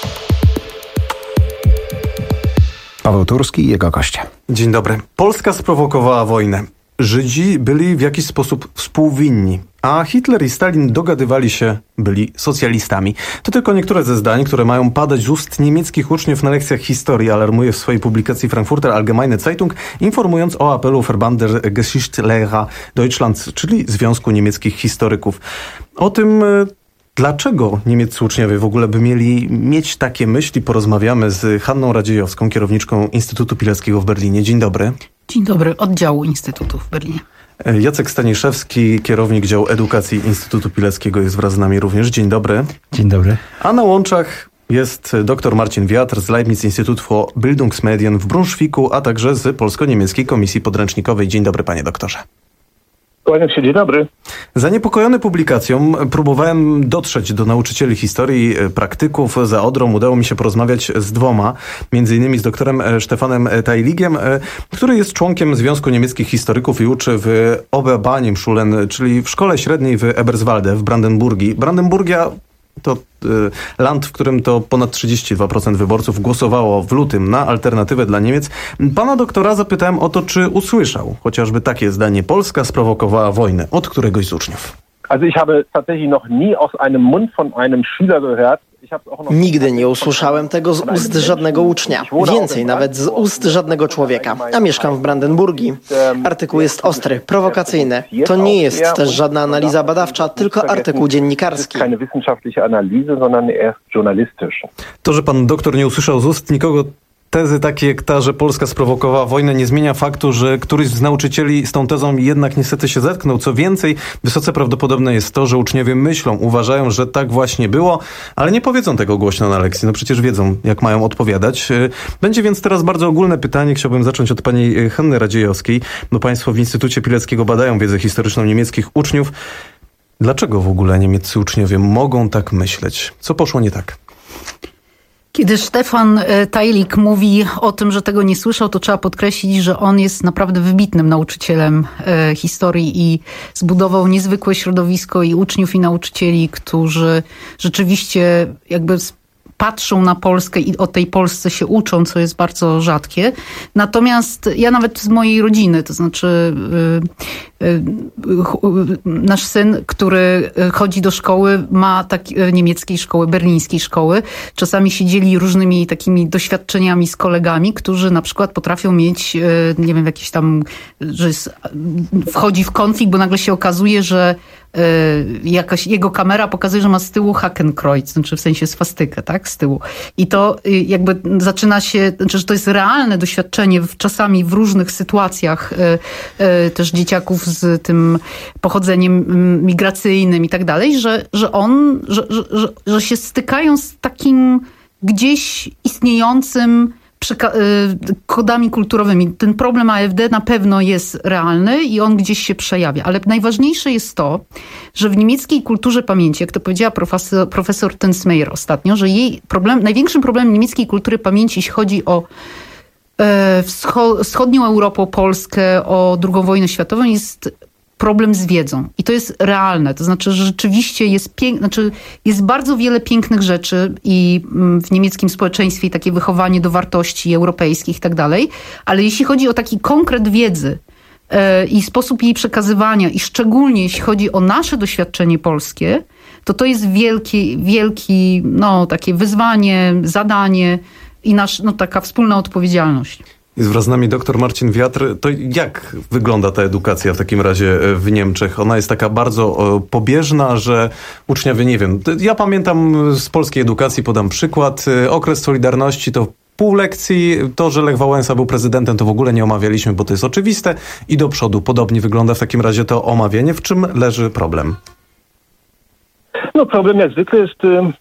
Paweł Turski i jego goście. Dzień dobry. Polska sprowokowała wojnę. Żydzi byli w jakiś sposób współwinni, a Hitler i Stalin dogadywali się, byli socjalistami. To tylko niektóre ze zdań, które mają padać z ust niemieckich uczniów na lekcjach historii, alarmuje w swojej publikacji Frankfurter Allgemeine Zeitung, informując o apelu Verband der Geschichtslehrer Deutschlands, czyli Związku Niemieckich Historyków. O tym, dlaczego niemieccy uczniowie w ogóle by mieli mieć takie myśli, porozmawiamy z Hanną Radziejowską, kierowniczką Instytutu Pileckiego w Berlinie. Dzień dobry. Dzień dobry, oddziału Instytutu w Berlinie. Jacek Staniszewski, kierownik działu edukacji Instytutu Pileckiego, jest wraz z nami również. Dzień dobry. Dzień dobry. A na łączach jest dr Marcin Wiatr z Leibniz Institut für Bildungsmedien w Brunszwiku, a także z Polsko-Niemieckiej Komisji Podręcznikowej. Dzień dobry, panie doktorze. Kłaniam się, dzień dobry. Zaniepokojony publikacją próbowałem dotrzeć do nauczycieli historii, praktyków za Odrą. Udało mi się porozmawiać z dwoma, między innymi z doktorem Stefanem Tajligiem, który jest członkiem Związku Niemieckich Historyków i uczy w Oberbanimschulen, czyli w szkole średniej w Eberswalde w Brandenburgii. Brandenburgia to y, land, w którym to ponad trzydzieści dwa procent wyborców głosowało w lutym na alternatywę dla Niemiec. Pana doktora zapytałem o to, czy usłyszał chociażby takie zdanie: Polska sprowokowała wojnę, od któregoś z uczniów. Also ich habe tatsächlich noch nie aus einem Mund von einem Schüler gehört. Nigdy nie usłyszałem tego z ust żadnego ucznia. Więcej, nawet z ust żadnego człowieka. A mieszkam w Brandenburgii. Artykuł jest ostry, prowokacyjny. To nie jest też żadna analiza badawcza, tylko artykuł dziennikarski. To, że pan doktor nie usłyszał z ust nikogo tezy takie jak ta, że Polska sprowokowała wojnę, nie zmienia faktu, że któryś z nauczycieli z tą tezą jednak niestety się zetknął. Co więcej, wysoce prawdopodobne jest to, że uczniowie myślą, uważają, że tak właśnie było, ale nie powiedzą tego głośno na lekcji. No przecież wiedzą, jak mają odpowiadać. Będzie więc teraz bardzo ogólne pytanie. Chciałbym zacząć od pani Hanny Radziejowskiej, bo państwo w Instytucie Pileckiego badają wiedzę historyczną niemieckich uczniów. Dlaczego w ogóle niemieccy uczniowie mogą tak myśleć? Co poszło nie tak? Kiedy Stefan Tajlik mówi o tym, że tego nie słyszał, to trzeba podkreślić, że on jest naprawdę wybitnym nauczycielem historii i zbudował niezwykłe środowisko i uczniów, i nauczycieli, którzy rzeczywiście jakby patrzą na Polskę i o tej Polsce się uczą, co jest bardzo rzadkie. Natomiast ja nawet z mojej rodziny, to znaczy yy, yy, yy, nasz syn, który chodzi do szkoły, ma tak, yy, niemieckiej szkoły, berlińskiej szkoły. Czasami się dzieli różnymi takimi doświadczeniami z kolegami, którzy na przykład potrafią mieć, yy, nie wiem, jakieś tam, że jest, wchodzi w konflikt, bo nagle się okazuje, że jakaś jego kamera pokazuje, że ma z tyłu Hakenkreuz, znaczy w sensie swastykę, tak, z tyłu. I to jakby zaczyna się, znaczy, że to jest realne doświadczenie w, czasami w różnych sytuacjach też dzieciaków z tym pochodzeniem migracyjnym i tak dalej, że, że on, że, że, że się stykają z takim gdzieś istniejącym kodami kulturowymi. Ten problem A F D na pewno jest realny i on gdzieś się przejawia. Ale najważniejsze jest to, że w niemieckiej kulturze pamięci, jak to powiedziała profesor, profesor Tensmeyer ostatnio, że jej problem, największym problemem niemieckiej kultury pamięci, jeśli chodzi o e, wschod, wschodnią Europę, Polskę, o drugą wojnę światową, jest problem z wiedzą. I to jest realne. To znaczy, że rzeczywiście jest, pięk... znaczy, jest bardzo wiele pięknych rzeczy i w niemieckim społeczeństwie i takie wychowanie do wartości europejskich i tak dalej, ale jeśli chodzi o taki konkret wiedzy yy, i sposób jej przekazywania i szczególnie jeśli chodzi o nasze doświadczenie polskie, to to jest wielki, wielki, no, takie wyzwanie, zadanie i nasz, no, taka wspólna odpowiedzialność. Jest wraz z nami doktor Marcin Wiatr. To jak wygląda ta edukacja w takim razie w Niemczech? Ona jest taka bardzo pobieżna, że uczniowie, nie wiem, ja pamiętam z polskiej edukacji, podam przykład, okres Solidarności to pół lekcji. To, że Lech Wałęsa był prezydentem, to w ogóle nie omawialiśmy, bo to jest oczywiste. I do przodu podobnie wygląda w takim razie to omawianie. W czym leży problem? No problem jak zwykle jest,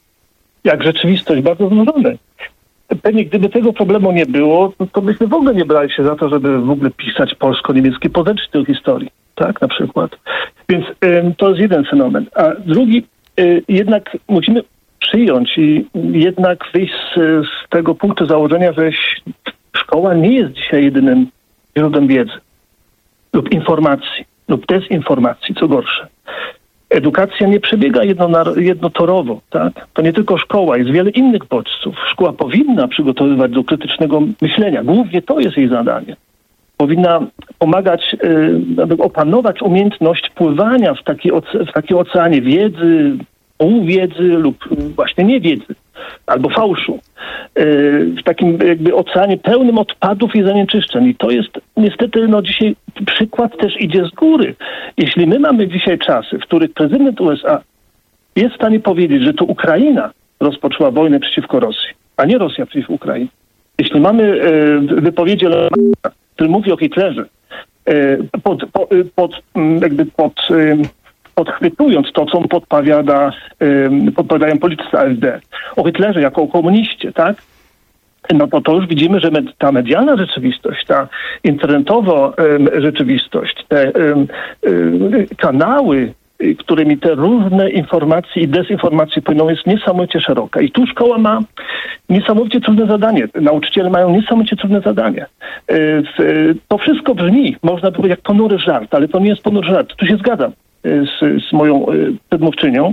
jak rzeczywistość, bardzo złożony. Pewnie gdyby tego problemu nie było, to byśmy w ogóle nie brali się za to, żeby w ogóle pisać polsko-niemiecki podręcznik do historii, tak, na przykład. Więc y, to jest jeden fenomen. A drugi, y, jednak musimy przyjąć i jednak wyjść z, z tego punktu założenia, że szkoła nie jest dzisiaj jedynym źródłem wiedzy lub informacji, lub dezinformacji, co gorsze. Edukacja nie przebiega jednotorowo, tak? To nie tylko szkoła, jest wiele innych bodźców. Szkoła powinna przygotowywać do krytycznego myślenia. Głównie to jest jej zadanie. Powinna pomagać, aby opanować umiejętność pływania w, taki w takim oceanie wiedzy, półwiedzy lub właśnie niewiedzy, albo fałszu. W takim jakby oceanie pełnym odpadów i zanieczyszczeń. I to jest niestety, no dzisiaj przykład też idzie z góry. Jeśli my mamy dzisiaj czasy, w których prezydent U S A jest w stanie powiedzieć, że to Ukraina rozpoczęła wojnę przeciwko Rosji, a nie Rosja przeciwko Ukrainie. Jeśli mamy e, wypowiedzi, który mówi o Hitlerze, e, pod, po, pod, jakby pod e, podchwytując to, co on podpowiada, yy, podpowiadają politycy A F D, o Hitlerze jako o komuniście, tak? No to to już widzimy, że med- ta medialna rzeczywistość, ta internetowa yy, rzeczywistość, te yy, yy, kanały, yy, którymi te różne informacje i dezinformacje płyną, jest niesamowicie szeroka. I tu szkoła ma niesamowicie trudne zadanie. Nauczyciele mają niesamowicie trudne zadanie. Yy, yy, to wszystko brzmi, można powiedzieć, jak ponury żart, ale to nie jest ponury żart. Tu się zgadzam z, z moją y, przedmówczynią,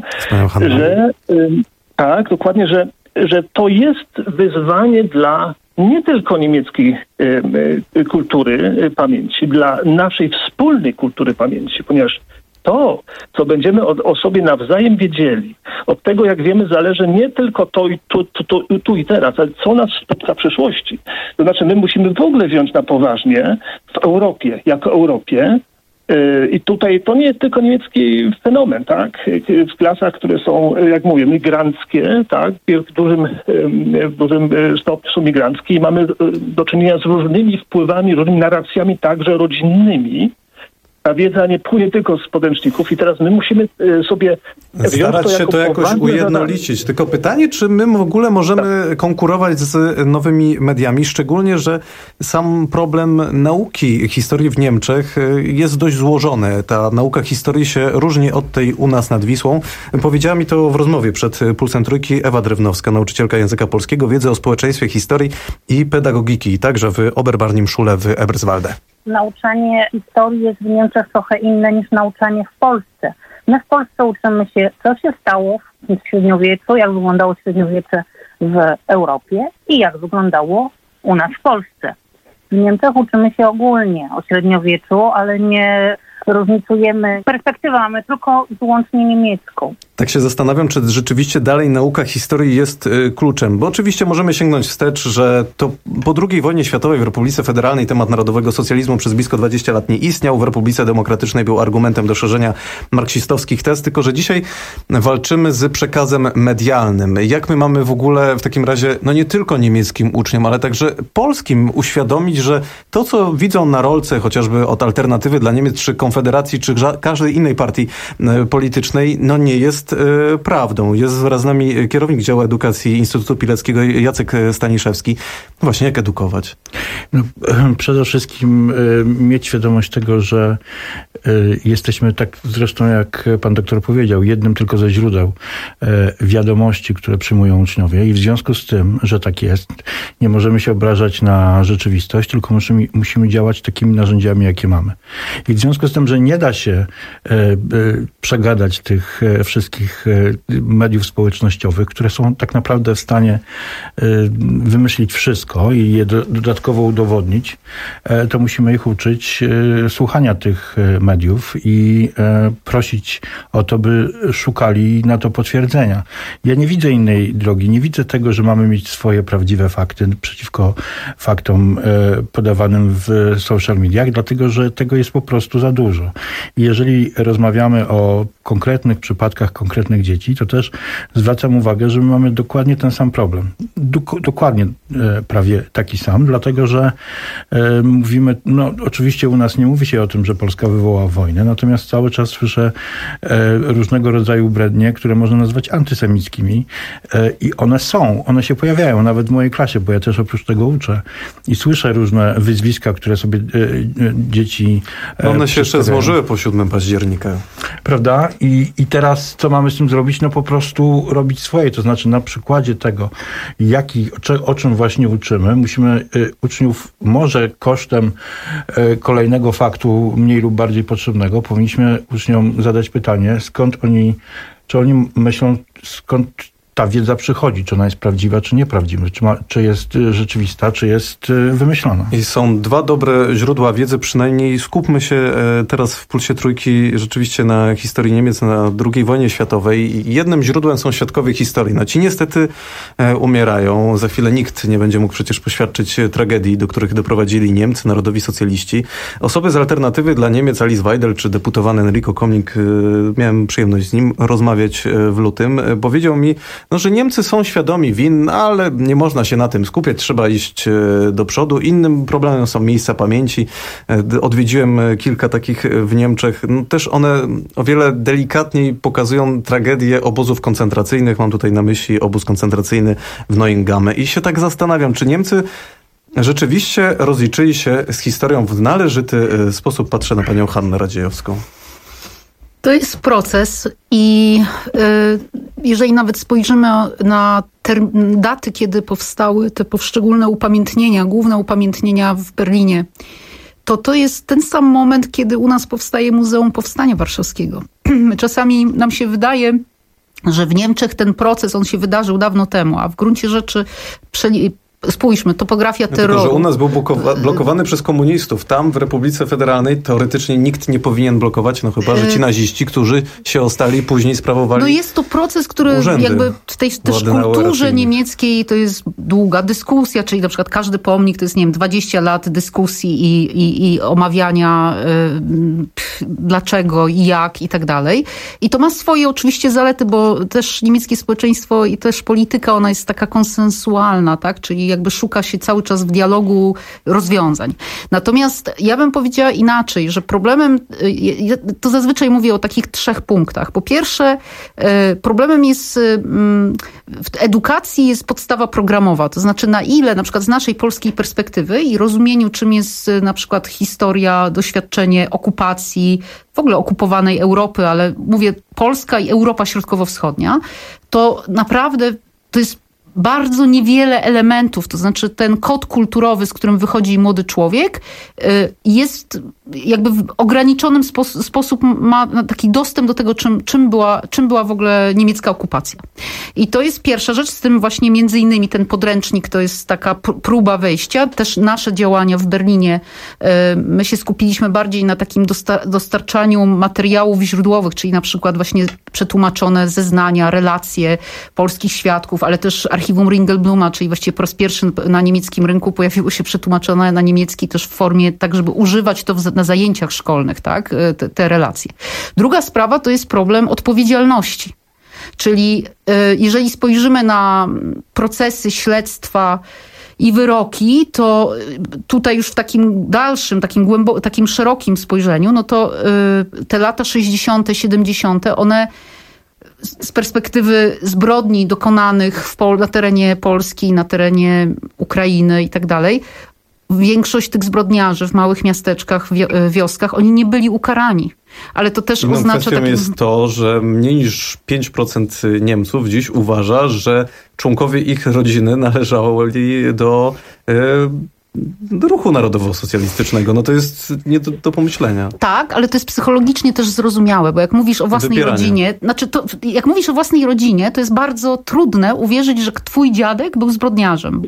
że y, tak, dokładnie, że, że to jest wyzwanie dla nie tylko niemieckiej y, y, kultury y, pamięci, dla naszej wspólnej kultury pamięci, ponieważ to, co będziemy o, o sobie nawzajem wiedzieli, od tego, jak wiemy, zależy nie tylko to i tu, tu, tu, tu i teraz, ale co nas spotka w przyszłości. To znaczy, my musimy w ogóle wziąć na poważnie w Europie, jako Europie. I tutaj to nie jest tylko niemiecki fenomen, tak? W klasach, które są, jak mówię, migranckie, tak? W dużym, w dużym stopniu są migranckie i mamy do czynienia z różnymi wpływami, różnymi narracjami, także rodzinnymi. Ta wiedza nie płynie tylko z podręczników i teraz my musimy sobie starać się to jakoś ujednolicić. Zadanie. Tylko pytanie, czy my w ogóle możemy tak. konkurować z nowymi mediami, szczególnie, że sam problem nauki historii w Niemczech jest dość złożony. Ta nauka historii się różni od tej u nas nad Wisłą. Powiedziała mi to w rozmowie przed Pulsem Trójki Ewa Drewnowska, nauczycielka języka polskiego, wiedzy o społeczeństwie, historii i pedagogiki, także w Oberbarnim Schule w Eberswalde. Nauczanie historii jest w Niemczech trochę inne niż nauczanie w Polsce. My w Polsce uczymy się, co się stało w średniowieczu, jak wyglądało średniowiecze w Europie i jak wyglądało u nas w Polsce. W Niemczech uczymy się ogólnie o średniowieczu, ale nie różnicujemy. Perspektywę mamy tylko wyłącznie niemiecką. Tak się zastanawiam, czy rzeczywiście dalej nauka historii jest y, kluczem, bo oczywiście możemy sięgnąć wstecz, że to po drugiej wojnie światowej w Republice Federalnej temat narodowego socjalizmu przez blisko dwadzieścia lat nie istniał. W Republice Demokratycznej był argumentem do szerzenia marksistowskich tez, tylko że dzisiaj walczymy z przekazem medialnym. Jak my mamy w ogóle w takim razie, no nie tylko niemieckim uczniom, ale także polskim uświadomić, że to, co widzą na rolce chociażby od Alternatywy dla Niemiec, czy Konfederacji, czy każdej innej partii y, politycznej, no nie jest y, prawdą. Jest wraz z nami kierownik działu edukacji Instytutu Pileckiego Jacek Staniszewski. Właśnie jak edukować? No, przede wszystkim y, mieć świadomość tego, że y, jesteśmy tak zresztą jak pan doktor powiedział, jednym tylko ze źródeł y, wiadomości, które przyjmują uczniowie i w związku z tym, że tak jest, nie możemy się obrażać na rzeczywistość, tylko musimy, musimy działać takimi narzędziami, jakie mamy. I w związku z tym, że nie da się y, y, przegadać tych y, wszystkich y, mediów społecznościowych, które są tak naprawdę w stanie y, wymyślić wszystko i je do, dodatkowo udowodnić, y, to musimy ich uczyć y, słuchania tych y, mediów i y, prosić o to, by szukali na to potwierdzenia. Ja nie widzę innej drogi. Nie widzę tego, że mamy mieć swoje prawdziwe fakty przeciwko faktom y, podawanym w social mediach, dlatego, że tego jest po prostu za dużo. I jeżeli rozmawiamy o konkretnych przypadkach, konkretnych dzieci, to też zwracam uwagę, że my mamy dokładnie ten sam problem. Dok- dokładnie e, prawie taki sam, dlatego że e, mówimy, no oczywiście u nas nie mówi się o tym, że Polska wywoła wojnę, natomiast cały czas słyszę e, różnego rodzaju brednie, które można nazwać antysemickimi e, i one są, one się pojawiają, nawet w mojej klasie, bo ja też oprócz tego uczę i słyszę różne wyzwiska, które sobie e, e, dzieci e, One się jeszcze złożyły po siódmego października. Prawda? I, I teraz co mamy z tym zrobić? No po prostu robić swoje, to znaczy na przykładzie tego, jaki, o czym właśnie uczymy, musimy y, uczniów może kosztem y, kolejnego faktu mniej lub bardziej potrzebnego, powinniśmy uczniom zadać pytanie, skąd oni, czy oni myślą, skąd ta wiedza przychodzi, czy ona jest prawdziwa, czy nieprawdziwa, czy, ma, czy jest rzeczywista, czy jest wymyślona. I są dwa dobre źródła wiedzy, przynajmniej skupmy się teraz w Pulsie Trójki rzeczywiście na historii Niemiec, na drugiej wojnie światowej. Jednym źródłem są świadkowie historii. No ci niestety umierają. Za chwilę nikt nie będzie mógł przecież poświadczyć tragedii, do których doprowadzili Niemcy, narodowi socjaliści. Osoby z Alternatywy dla Niemiec, Alice Weidel czy deputowany Enrico Komnik, miałem przyjemność z nim rozmawiać w lutym, powiedział mi, no, że Niemcy są świadomi win, ale nie można się na tym skupiać, trzeba iść do przodu. Innym problemem są miejsca pamięci. Odwiedziłem kilka takich w Niemczech. No, też one o wiele delikatniej pokazują tragedię obozów koncentracyjnych. Mam tutaj na myśli obóz koncentracyjny w Neuengamme. I się tak zastanawiam, czy Niemcy rzeczywiście rozliczyli się z historią w należyty sposób. Patrzę na panią Hannę Radziejowską. To jest proces i y, jeżeli nawet spojrzymy na term- daty, kiedy powstały te poszczególne upamiętnienia, główne upamiętnienia w Berlinie, to to jest ten sam moment, kiedy u nas powstaje Muzeum Powstania Warszawskiego. Czasami nam się wydaje, że w Niemczech ten proces, on się wydarzył dawno temu, a w gruncie rzeczy przeli- Spójrzmy, topografia terroru. Tylko, że u nas był blokowa- blokowany przez komunistów. Tam w Republice Federalnej teoretycznie nikt nie powinien blokować, no chyba, że ci naziści, którzy się ostali, później sprawowali No jest to proces, który jakby w tej też kulturze niemieckiej to jest długa dyskusja, czyli na przykład każdy pomnik to jest, nie wiem, dwadzieścia lat dyskusji i, i, i omawiania y, dlaczego i jak i tak dalej. I to ma swoje oczywiście zalety, bo też niemieckie społeczeństwo i też polityka, ona jest taka konsensualna, tak? Czyli jakby szuka się cały czas w dialogu rozwiązań. Natomiast ja bym powiedziała inaczej, że problemem, to zazwyczaj mówię o takich trzech punktach. Po pierwsze, problemem jest, w edukacji jest podstawa programowa, to znaczy na ile na przykład z naszej polskiej perspektywy i rozumieniu, czym jest na przykład historia, doświadczenie okupacji, w ogóle okupowanej Europy, ale mówię Polska i Europa Środkowo-Wschodnia, to naprawdę to jest bardzo niewiele elementów, to znaczy ten kod kulturowy, z którym wychodzi młody człowiek, jest jakby w ograniczonym spos- sposób ma taki dostęp do tego, czym, czym, była, czym była w ogóle niemiecka okupacja. I to jest pierwsza rzecz, z tym właśnie między innymi ten podręcznik to jest taka pr- próba wejścia. Też nasze działania w Berlinie, my się skupiliśmy bardziej na takim dosta- dostarczaniu materiałów źródłowych, czyli na przykład właśnie przetłumaczone zeznania, relacje polskich świadków, ale też archiwum Ringelbluma, czyli właściwie po raz pierwszy na niemieckim rynku pojawiło się przetłumaczone na niemiecki też w formie tak, żeby używać to w, na zajęciach szkolnych, tak, te, te relacje. Druga sprawa to jest problem odpowiedzialności. Czyli jeżeli spojrzymy na procesy, śledztwa i wyroki, to tutaj już w takim dalszym, takim głębo- takim szerokim spojrzeniu, no to te lata sześćdziesiąte, siedemdziesiąte, one z perspektywy zbrodni dokonanych w Pol- na terenie Polski, na terenie Ukrainy i tak dalej, większość tych zbrodniarzy w małych miasteczkach, wi- wioskach, oni nie byli ukarani. Ale to też Inną oznacza... kwestią taki... jest to, że mniej niż pięć procent Niemców dziś uważa, że członkowie ich rodziny należeli do... Yy, do ruchu narodowo-socjalistycznego. No to jest nie do, do pomyślenia. Tak, ale to jest psychologicznie też zrozumiałe, bo jak mówisz o własnej Wypieranie. rodzinie, znaczy to, jak mówisz o własnej rodzinie, to jest bardzo trudne uwierzyć, że twój dziadek był zbrodniarzem.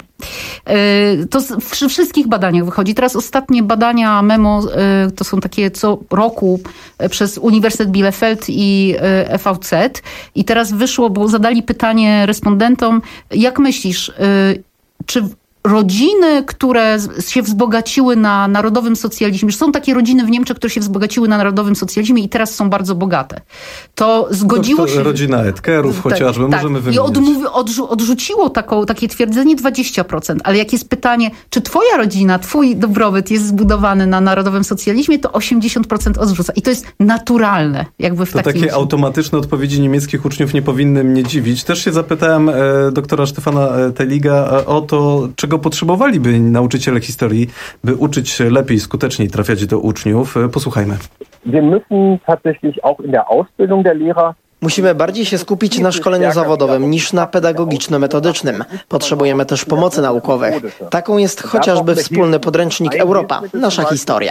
Yy, to przy wszystkich badaniach wychodzi. Teraz ostatnie badania Memo, yy, to są takie co roku yy, przez Uniwersytet Bielefeld i yy, F V Z i teraz wyszło, bo zadali pytanie respondentom, jak myślisz, yy, czy rodziny, które się wzbogaciły na narodowym socjalizmie, że są takie rodziny w Niemczech, które się wzbogaciły na narodowym socjalizmie i teraz są bardzo bogate. To zgodziło to, to się... Rodzina Edkerów tak, chociażby, tak, możemy wymienić. I odmówi, odrzu, odrzuciło taką, takie twierdzenie dwadzieścia procent, ale jak jest pytanie, czy twoja rodzina, twój dobrobyt jest zbudowany na narodowym socjalizmie, to osiemdziesiąt procent odrzuca. I to jest naturalne. Jakby w to takim... takie automatyczne odpowiedzi niemieckich uczniów nie powinny mnie dziwić. Też się zapytałem e, doktora Stefana Teiliga e, o to, czego potrzebowaliby nauczyciele historii, by uczyć się lepiej, skuteczniej trafiać do uczniów. E, posłuchajmy. Wir müssen tatsächlich auch in der Ausbildung der Lehrer Musimy bardziej się skupić na szkoleniu zawodowym niż na pedagogiczno-metodycznym. Potrzebujemy też pomocy naukowych. Taką jest chociażby wspólny podręcznik Europa, nasza historia.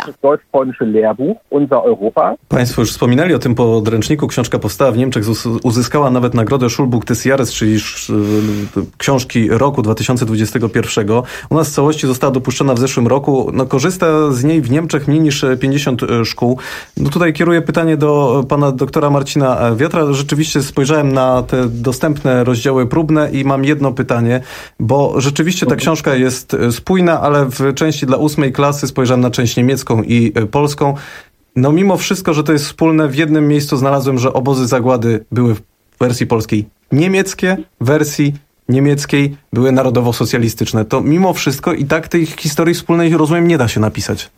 Państwo już wspominali o tym podręczniku. Książka powstała w Niemczech, uzyskała nawet nagrodę Schulbuch des Jahres, czyli książki roku dwa tysiące dwudziestego pierwszego. U nas w całości została dopuszczona w zeszłym roku. No, korzysta z niej w Niemczech mniej niż pięćdziesiąt szkół. No, tutaj kieruję pytanie do pana doktora Marcina Wiatra. Rzeczywiście spojrzałem na te dostępne rozdziały próbne i mam jedno pytanie, bo rzeczywiście ta książka jest spójna, ale w części dla ósmej klasy spojrzałem na część niemiecką i polską. No mimo wszystko, że to jest wspólne, w jednym miejscu znalazłem, że obozy zagłady były w wersji polskiej niemieckie, w wersji niemieckiej były narodowo-socjalistyczne. To mimo wszystko i tak tej historii wspólnej, rozumiem, nie da się napisać.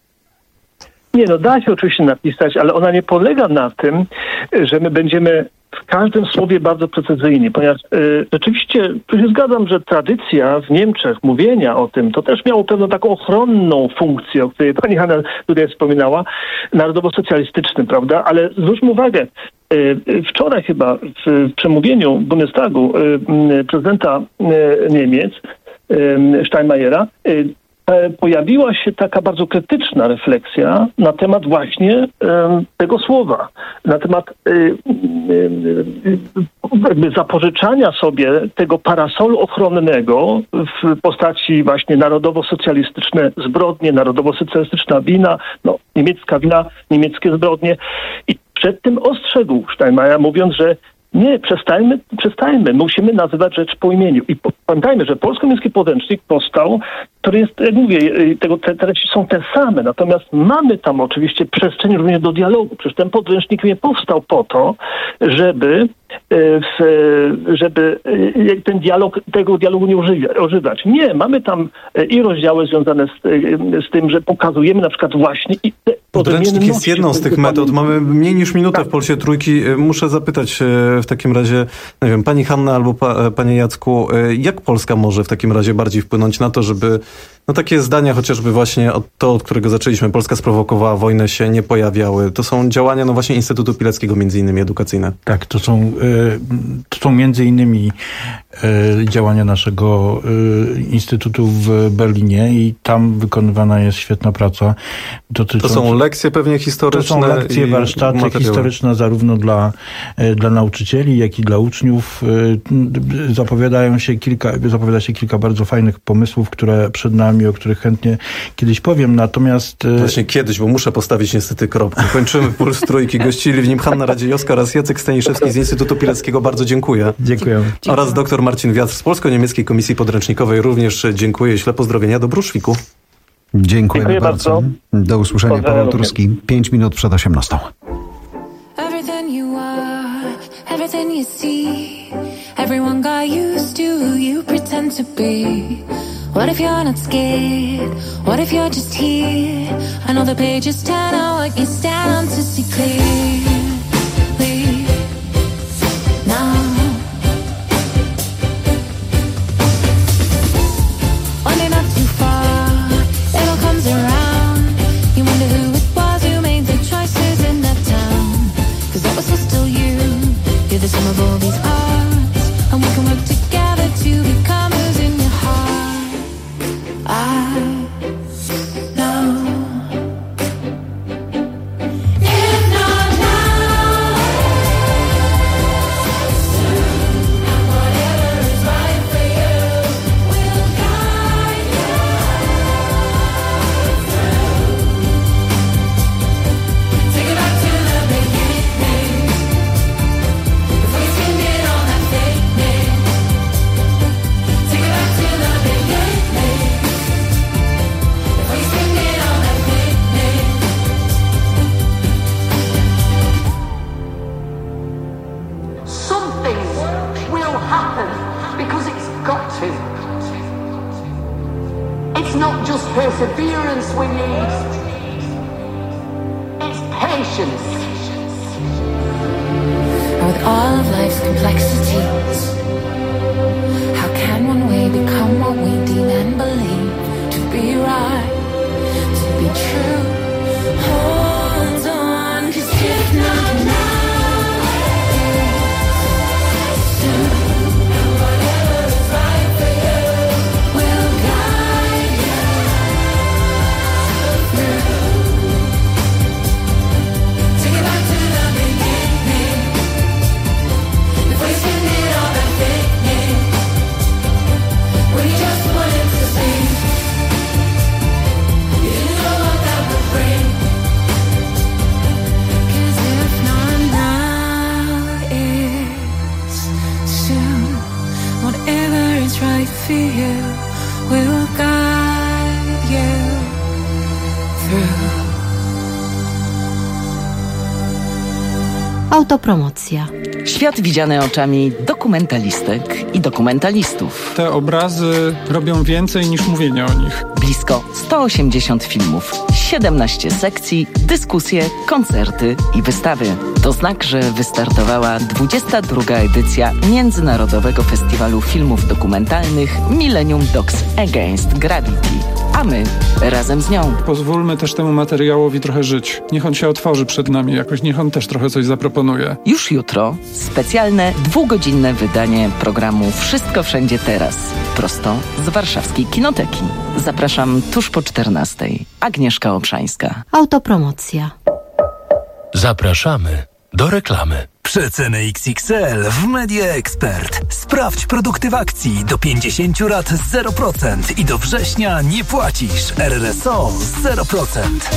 Nie, no da się oczywiście napisać, ale ona nie polega na tym, że my będziemy w każdym słowie bardzo precyzyjni, ponieważ y, rzeczywiście tu się zgadzam, że tradycja w Niemczech mówienia o tym, to też miało pewną taką ochronną funkcję, o której pani Hanna tutaj wspominała, narodowo-socjalistycznym, prawda? Ale zwróćmy uwagę, y, wczoraj chyba w, w przemówieniu Bundestagu y, y, prezydenta y, Niemiec, y, Steinmeiera, y, pojawiła się taka bardzo krytyczna refleksja na temat właśnie um, tego słowa, na temat y, y, jakby zapożyczania sobie tego parasolu ochronnego w postaci właśnie narodowo-socjalistyczne zbrodnie, narodowo-socjalistyczna wina, no, niemiecka wina, niemieckie zbrodnie. I przed tym ostrzegł Steinmeier, mówiąc, że nie, przestajmy, przestajmy. Musimy nazywać rzecz po imieniu. I pamiętajmy, że polsko-niemiecki podręcznik powstał, który jest, jak mówię, tego, te treści są te same. Natomiast mamy tam oczywiście przestrzeń również do dialogu. Przecież ten podręcznik nie powstał po to, żeby, w, żeby ten dialog, tego dialogu nie używać. Nie, mamy tam i rozdziały związane z, z tym, że pokazujemy na przykład właśnie... I te podręcznik jest jedną z tych metod. Mamy mniej niż minutę w Polsie Trójki. Muszę zapytać w takim razie, nie wiem, pani Hanna albo pa, panie Jacku, jak Polska może w takim razie bardziej wpłynąć na to, żeby no takie zdania chociażby właśnie od to, od którego zaczęliśmy, Polska sprowokowała wojnę, się nie pojawiały. To są działania no właśnie Instytutu Pileckiego między innymi edukacyjne. Tak, to są, to są między innymi działania naszego Instytutu w Berlinie i tam wykonywana jest świetna praca. To są lekcje pewnie historyczne. To są lekcje, warsztaty materiały. historyczne zarówno dla, dla nauczycieli, jak i dla uczniów. Zapowiadają się kilka, zapowiada się kilka bardzo fajnych pomysłów, które przed nami, o których chętnie kiedyś powiem, natomiast... Właśnie kiedyś, bo muszę postawić niestety kropkę. Kończymy Puls Trójki. Gościli w nim Hanna Radziejowska oraz Jacek Staniszewski z Instytutu Pileckiego. Bardzo dziękuję. Dziękuję. Oraz doktor Marcin Wiatr z Polsko-Niemieckiej Komisji Podręcznikowej. Również dziękuję. Śle pozdrowienia do Bruszwiku. Dziękujemy Dziękuję bardzo. bardzo. Do usłyszenia. Paweł Turski. Pięć minut przed osiemnastą. Everything you are, everything you see, everyone got used to you pretend to be. What if you're not scared? What if you're just here? I know the pages turn out what you stand on to see clearly now. One day not too far, it all comes around. You wonder who it was who made the choices in that town. Cause that was still you. You're the sum of all these parts, and we can work together to become who's in your heart. I know. If not now, happen because it's got to. It's not just perseverance we need, it's patience. With all of life's complexities, how can one way become what we deem and believe to be right, to be true? Hold on, 'cause if not now, soon, whatever is right for you will guide you through. Take it back to the beginning. Wasting it all that thinking when you just wanted to see. You didn't know what that would bring. 'Cause if not now, it's soon. Whatever is right for you will guide you through. Autopromocja. Świat widziany oczami dokumentalistek i dokumentalistów. Te obrazy robią więcej niż mówienie o nich. Blisko sto osiemdziesiąt filmów, siedemnaście sekcji, dyskusje, koncerty i wystawy. To znak, że wystartowała dwudziesta druga edycja Międzynarodowego Festiwalu Filmów Dokumentalnych Millennium Docs Against Gravity. A my razem z nią. Pozwólmy też temu materiałowi trochę żyć. Niech on się otworzy przed nami jakoś, niech on też trochę coś zaproponuje. Już jutro specjalne dwugodzinne wydanie programu Wszystko Wszędzie Teraz. Prosto z warszawskiej Kinoteki. Zapraszam tuż po czternastej. Agnieszka Obszańska. Autopromocja. Zapraszamy do reklamy. Przeceny X X L w Media Expert. Sprawdź produkty w akcji do pięćdziesiąt lat zero procent i do września nie płacisz. R R S O zero procent.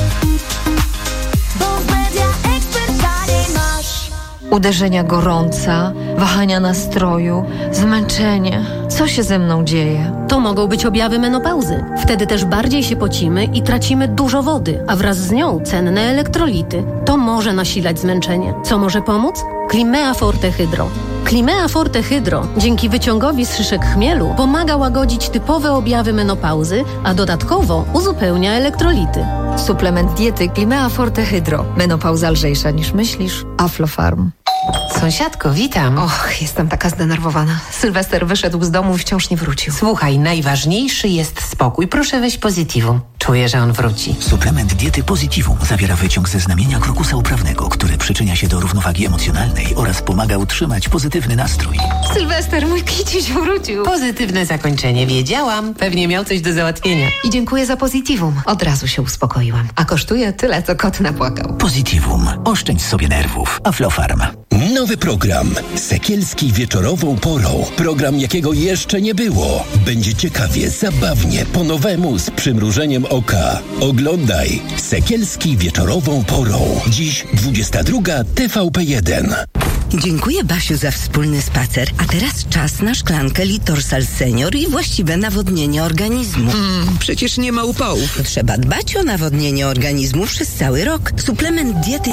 Uderzenia gorąca, wahania nastroju, zmęczenie. Co się ze mną dzieje? To mogą być objawy menopauzy. Wtedy też bardziej się pocimy i tracimy dużo wody, a wraz z nią cenne elektrolity. To może nasilać zmęczenie. Co może pomóc? Climea Forte Hydro. Climea Forte Hydro dzięki wyciągowi z szyszek chmielu pomaga łagodzić typowe objawy menopauzy, a dodatkowo uzupełnia elektrolity. Suplement diety Climea Forte Hydro. Menopauza lżejsza niż myślisz. Aflofarm. Sąsiadko, witam. Och, jestem taka zdenerwowana. Sylwester wyszedł z domu i wciąż nie wrócił. Słuchaj, najważniejszy jest spokój. Proszę weź Positivum. Czuję, że on wróci. Suplement diety Positivum zawiera wyciąg ze znamienia krokusa uprawnego, który przyczynia się do równowagi emocjonalnej oraz pomaga utrzymać pozytywny nastrój. Sylwester, mój kiciuś wrócił. Pozytywne zakończenie. Wiedziałam. Pewnie miał coś do załatwienia. I dziękuję za Positivum. Od razu się uspokoiłam. A kosztuje tyle, co kot napłakał. Positivum. Oszczędź sobie nerwów. Aflofarm. Nowy program. Sekielski wieczorową porą. Program, jakiego jeszcze nie było. Będzie ciekawie, zabawnie, po nowemu, z przymrużeniem oka. Oglądaj Sekielski wieczorową porą. Dziś dwudziesta druga T V P jeden. Dziękuję, Basiu, za wspólny spacer. A teraz czas na szklankę Litorsal Senior i właściwe nawodnienie organizmu. Mm, przecież nie ma upałów. Trzeba dbać o nawodnienie organizmu przez cały rok. Suplement diety